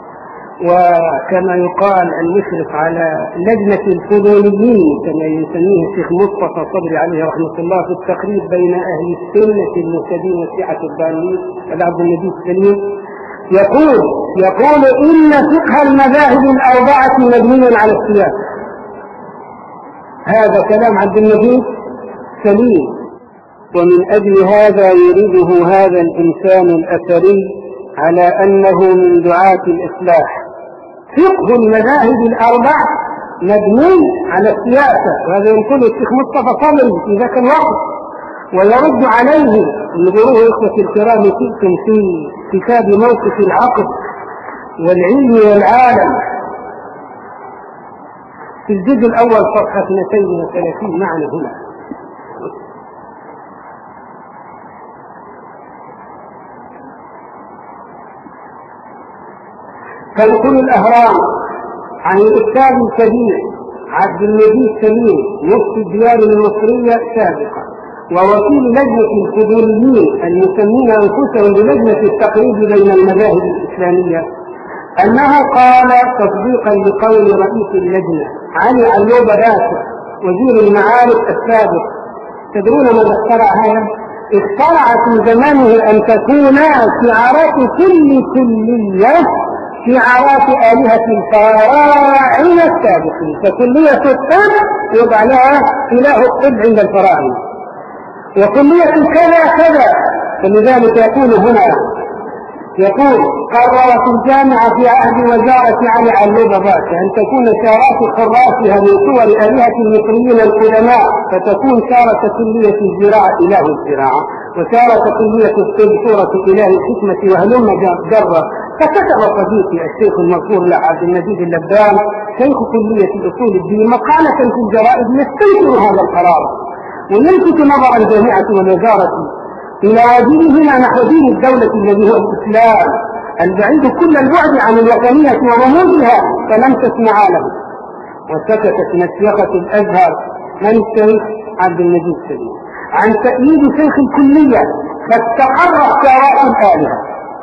وكما يقال المشرف على لجنة الفضوليين كما يسميه الشيخ مصطفى صبري عليه رحمة الله في التقريب بين أهل السنة المهتدين وشيعة الضالين. هذا عبد المجيد سليم يقول يقول إن فقه المذاهب الأربعة مبني على السياق. هذا كلام عبد المجيد سليم. ومن أجل هذا يريده هذا الإنسان الأثري على أنه من دعاة الإصلاح. فقه المذاهب الأربع مبني على السياسة، وهذا ينقل الشيخ مصطفى صبري في ذاك الوقت، ويرد عليه انظروه إخوة الكرام فيكم في كتاب موقف العقل والعلم والعالم في الجزء الأول صفحة اثنتين وثلاثين معنا هنا. تنقل الأهرام عن الأستاذ الكبير عبد المجيد سليم مفتي الديار المصرية سابقا ووكيل لجنة الفضوليين المسمين أنفسهم بلجنة التقريب بين المذاهب الإسلامية أنه قال تصديقا لقول رئيس اللجنة علي علوب باشا وزير المعارف السابق. تدرون ماذا اخترع هذا؟ اخترع في زمانه أن تكون شعارات كل كلية شعارات آلهة الفراعنة السابقين، فكلية الطب يوضع لها إله الطب عند الفراعنة، وكلية كذا كذا. فلذلك يقول هنا يقول قررت الجامعة في عهد وزارة علي علوب باشا أن تكون شارات حراسها من صور آلهة المصريين القدماء، فتكون شارة كلية الزراعة إله الزراعة، وشارة كلية الطب صورة إله الحكمة وهلم جرة. فكتب صديقي الشيخ المغفور له عبد المجيد اللبان شيخ كلية أصول الدين مقالة في الجرائد يستنكر هذا القرار ويلفت نظر الجامعة والوزارة إلى واجبهما نحو دين الدولة الذي هو الإسلام البعيد كل البعد عن الوطنية ورموزها، فلم تسمع له. وسكتت مشيخة الأزهر من الشيخ عبد المجيد سليم عن تأييد شيخ الكلية، فاستقرت شارات الآلهة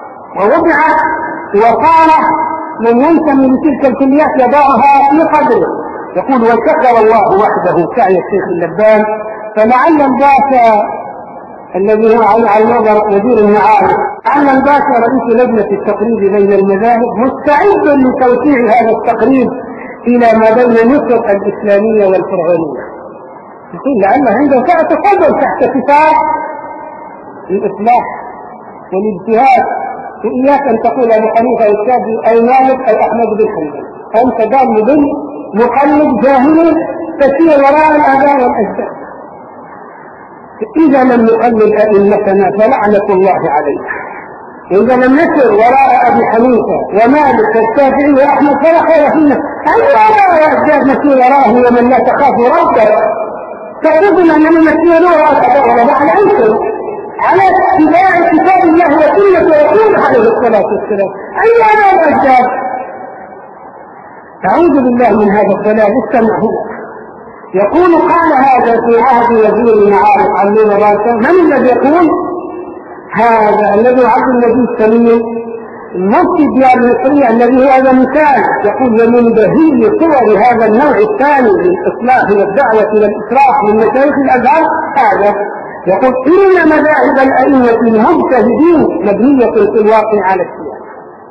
ووضعت وقال من ينتمي لتلك الكليات يضعها في قدره. يقول وشكر الله وحده سعي الشيخ اللبان، فلعل الباشا الذي هو علي علوب وزير المعارف لعل الباشا رئيس لجنة التقريب بين المذاهب مستعد لتوسيع هذا التقريب إلى ما بين مصر الإسلامية والفرعونية. يقول لعل عنده سأتفضل تحت كتاب الإصلاح والاجتهاد، وإياك أن تقول أبو حنيفة الشافعي أو مالك أو أحمد بن حنبل، أنت دام بن مقلد جاهل تسير وراء الآباء والأجداد. إذا لم نقلد أئمتنا فلعنة الله علينا، وإذا لم نسر وراء أبي حنيفة ومالك والشافعي وأحمد فلا خير فينا. أيوة يا أجداد مسير راهي ومن لا تخاف ربك تقول أنني مسير راهي ولا بعد أنتم على اتباع كتاب الله وسنة رسوله عليه الصلاة والسلام. أيها الأجداد أعوذ بالله من هذا الضلال. استمعوا يقول قال هذا في عهد وزير المعارف علي راسه. من الذي يقول هذا؟ الذي عبد النبي السليم مفتي الديار المصرية الذي هو هذا مثال. يقول ومن بهي صور هذا النوع الثاني للإصلاح والدعوة إلى الإصلاح من مشايخ الأزهر هذا. يقول إن مذاهب الأئمة المجتهدين مبنية في الواقع على السياسة.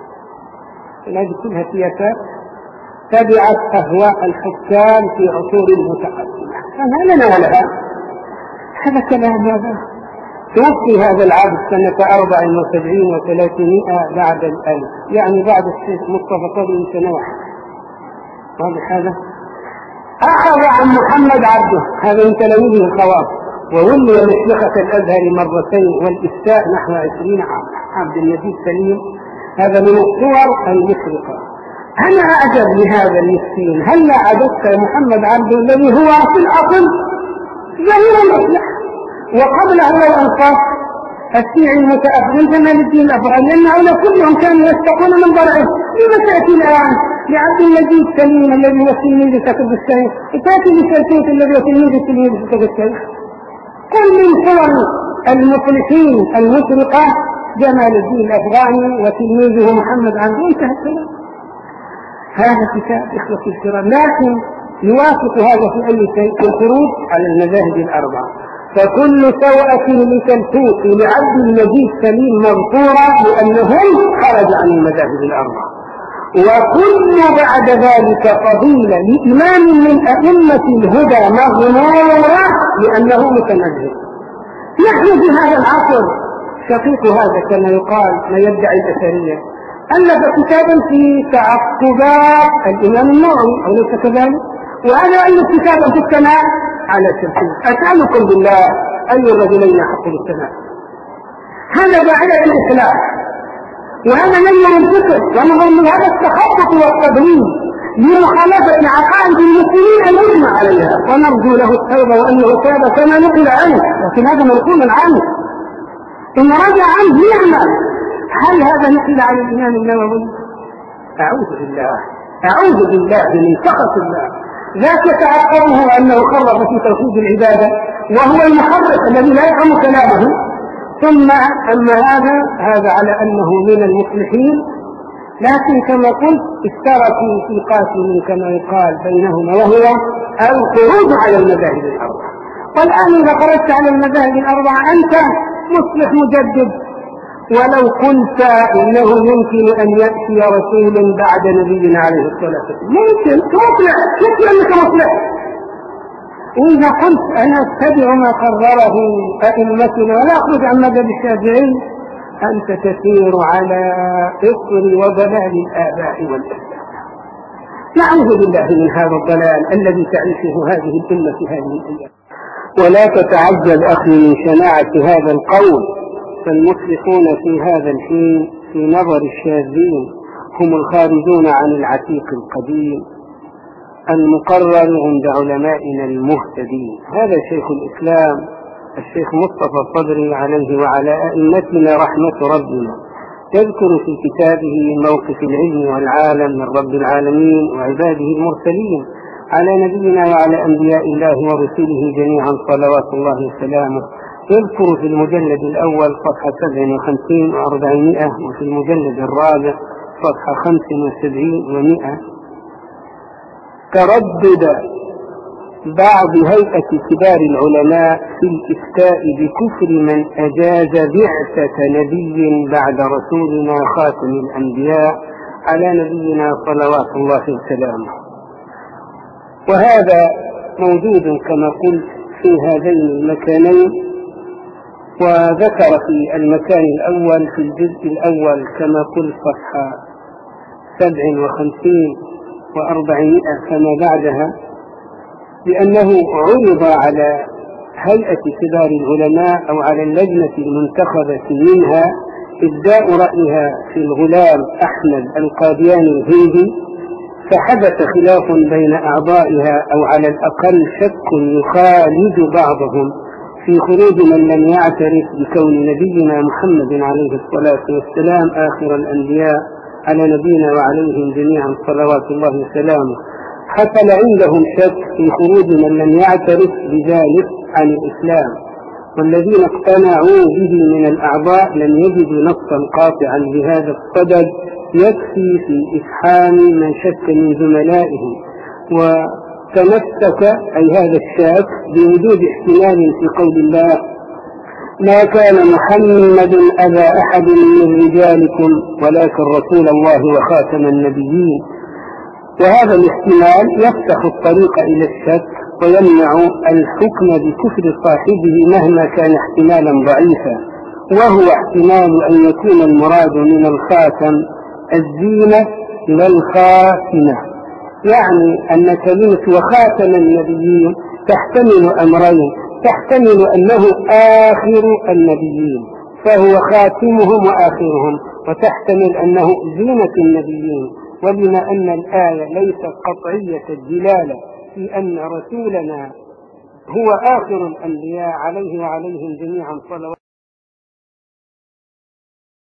هذه كلها سياسات تبعت أهواء الحكام في عصور المتقدمة. فما لنا ولها هذا كلام. هذا توفي هذا العبد سنة أربع وسبعين وثلاثمائة بعد الألف، يعني بعد الشيخ مصطفى صدري سنة واحدة. واضح هذا؟ أخذ عن محمد عبده هذا من تلاميذه الخواص وولي مشيخة الأزهر مرتين والإفتاء نحو عشرين عام. عبد النبي السليم هذا من الصور المشرقة. أنا أعجب لهذا المسكين. هل عددت محمد عبده الذي هو في الأصل ظهير الإصلاح وقبله الأنصار الشيعي المتأخر جمال الدين الأفغاني لأن هؤلاء كلهم كانوا يستقون من ضرعه. لما تأتي الآن لعبد المجيد السليم الذي هو تلميذ كتب الشيخ، تأتي لشركية الذي هو تلميذ تلميذ كتب الشيخ. كل من صور المصلحين المشرقة جمال الدين الأفغاني وتلميذه محمد عبده. انتهى الكلام. هذا كتاب إخوة الكرام لكن يوافق هذا في أي شيء في الخروج على المذاهب الأربعة. فكل سوءة لتلفوت لعبد المجيد سليم مغفورة لأنهم خرج عن المذاهب الأربعة. وكل بعد ذلك فضيلة لإمام من أئمة الهدى مغمورة لأنه متنزه. نحن في هذا العصر شقيق هذا كما يقال ما يدعي الأثرية ألف كتابا في تعقبات الإمام النووي أو ليس كذلك؟ وهذا ألف كتابا في الثناء على الشركية. أسألكم بالله أي الرجلين يحق بالثناء؟ هذا بعيد الإسلام وهذا نمر الفكر ونظر من هذا التخطط والتضليل لمخالفة عقائد المسلمين المجمع عليها ونرجو له التوبة وأنه تاب كما نقل عنه. لكن هذا منقول عنه إن رجع عنه يعمل. هل هذا نقل عن الإمام النووي؟ أعوذ بالله أعوذ بالله من سخط الله. ذاك يتعقبه أنه خرف في توحيد العبادة وهو المحرف الذي لا يفهم كلامه. ثم أما هذا هذا على أنه من المصلحين لكن كما قلت اشتركوا في قاتل كما يقال بينهما وهو الخروج على المذاهب الأربعة. والآن إذا خرجت على المذاهب الأربعة أنت مصلح مجدد. ولو قلت إنه يمكن أن يأتي رسول بعد نبينا عليه الصلاة والسلام ممكن مصلح مثل أنك مصلح. وإذا قلت أنا أتبع ما قرره أئمتنا ولا أخرج عن مذهب الشافعي أنت تسير على إثر وضلال الآباء والأجداد. نعوذ بالله من هذا الضلال الذي تعيشه هذه الأمة في هذه الأيام. ولا تتعجب أخي من شناعة هذا القول. فالمصلحون في هذا الحين في نظر الشاذين هم الخارجون عن العتيق القديم المقرر عند علمائنا المهتدين. هذا شيخ الإسلام الشيخ مصطفى الصدري عليه وعلى أئمتنا رحمة ربنا يذكر في كتابه موقف العلم والعالم من رب العالمين وعباده المرسلين على نبينا وعلى أنبياء الله ورسله جميعا صلوات الله وسلامه. يذكر في المجلد الأول صفحة سبع وخمسين وأربعمائة وفي المجلد الرابع صفحة خمس وسبعين ومائة تردد بعض هيئة كبار العلماء في الإفتاء بكفر من أجاز بعثة نبي بعد رسولنا خاتم الأنبياء على نبينا صلوات الله وسلامه. وهذا موجود كما قلت في هذين المكانين. وذكر في المكان الأول في الجزء الأول كما قلت صفحة سبع وخمسين وأربعمائة كما بعدها بأنه عرض على هيئة كبار العلماء أو على اللجنة المنتخبة منها إبداء رأيها في الغلام أحمد القادياني الهندي فحدث خلاف بين أعضائها أو على الأقل شك يخالج بعضهم في خروج من لم يعترف بكون نبينا محمد عليه الصلاة والسلام آخر الأنبياء على نبينا وعليهم جميعا صلوات الله وسلامه. حصل عندهم شك في خروج من لم يعترف بذلك عن الإسلام، والذين اقتنعوا به من الأعضاء لم يجدوا نصا قاطعا بهذا الصدد يكفي في إفحام من شك من زملائهم، وتمسك أي هذا الشك بوجود احتمال في قول الله: ما كان محمد أبا أحد من رجالكم ولكن رسول الله وخاتم النبيين. وهذا الاحتمال يفتح الطريق إلى الشك ويمنع الحكم بكفر صاحبه مهما كان احتمالا ضعيفا، وهو احتمال أن يكون المراد من الخاتم الزينة لا الخاتمة، يعني أن كلمة وخاتم النبيين تحتمل أمرين: تحتمل أنه آخر النبيين فهو خاتمهم وآخرهم، وتحتمل أنه زينة النبيين. وبما أن الآية ليست قطعية الدلالة في أن رسولنا هو آخر الأنبياء عليه وعليهم جميعا صلوات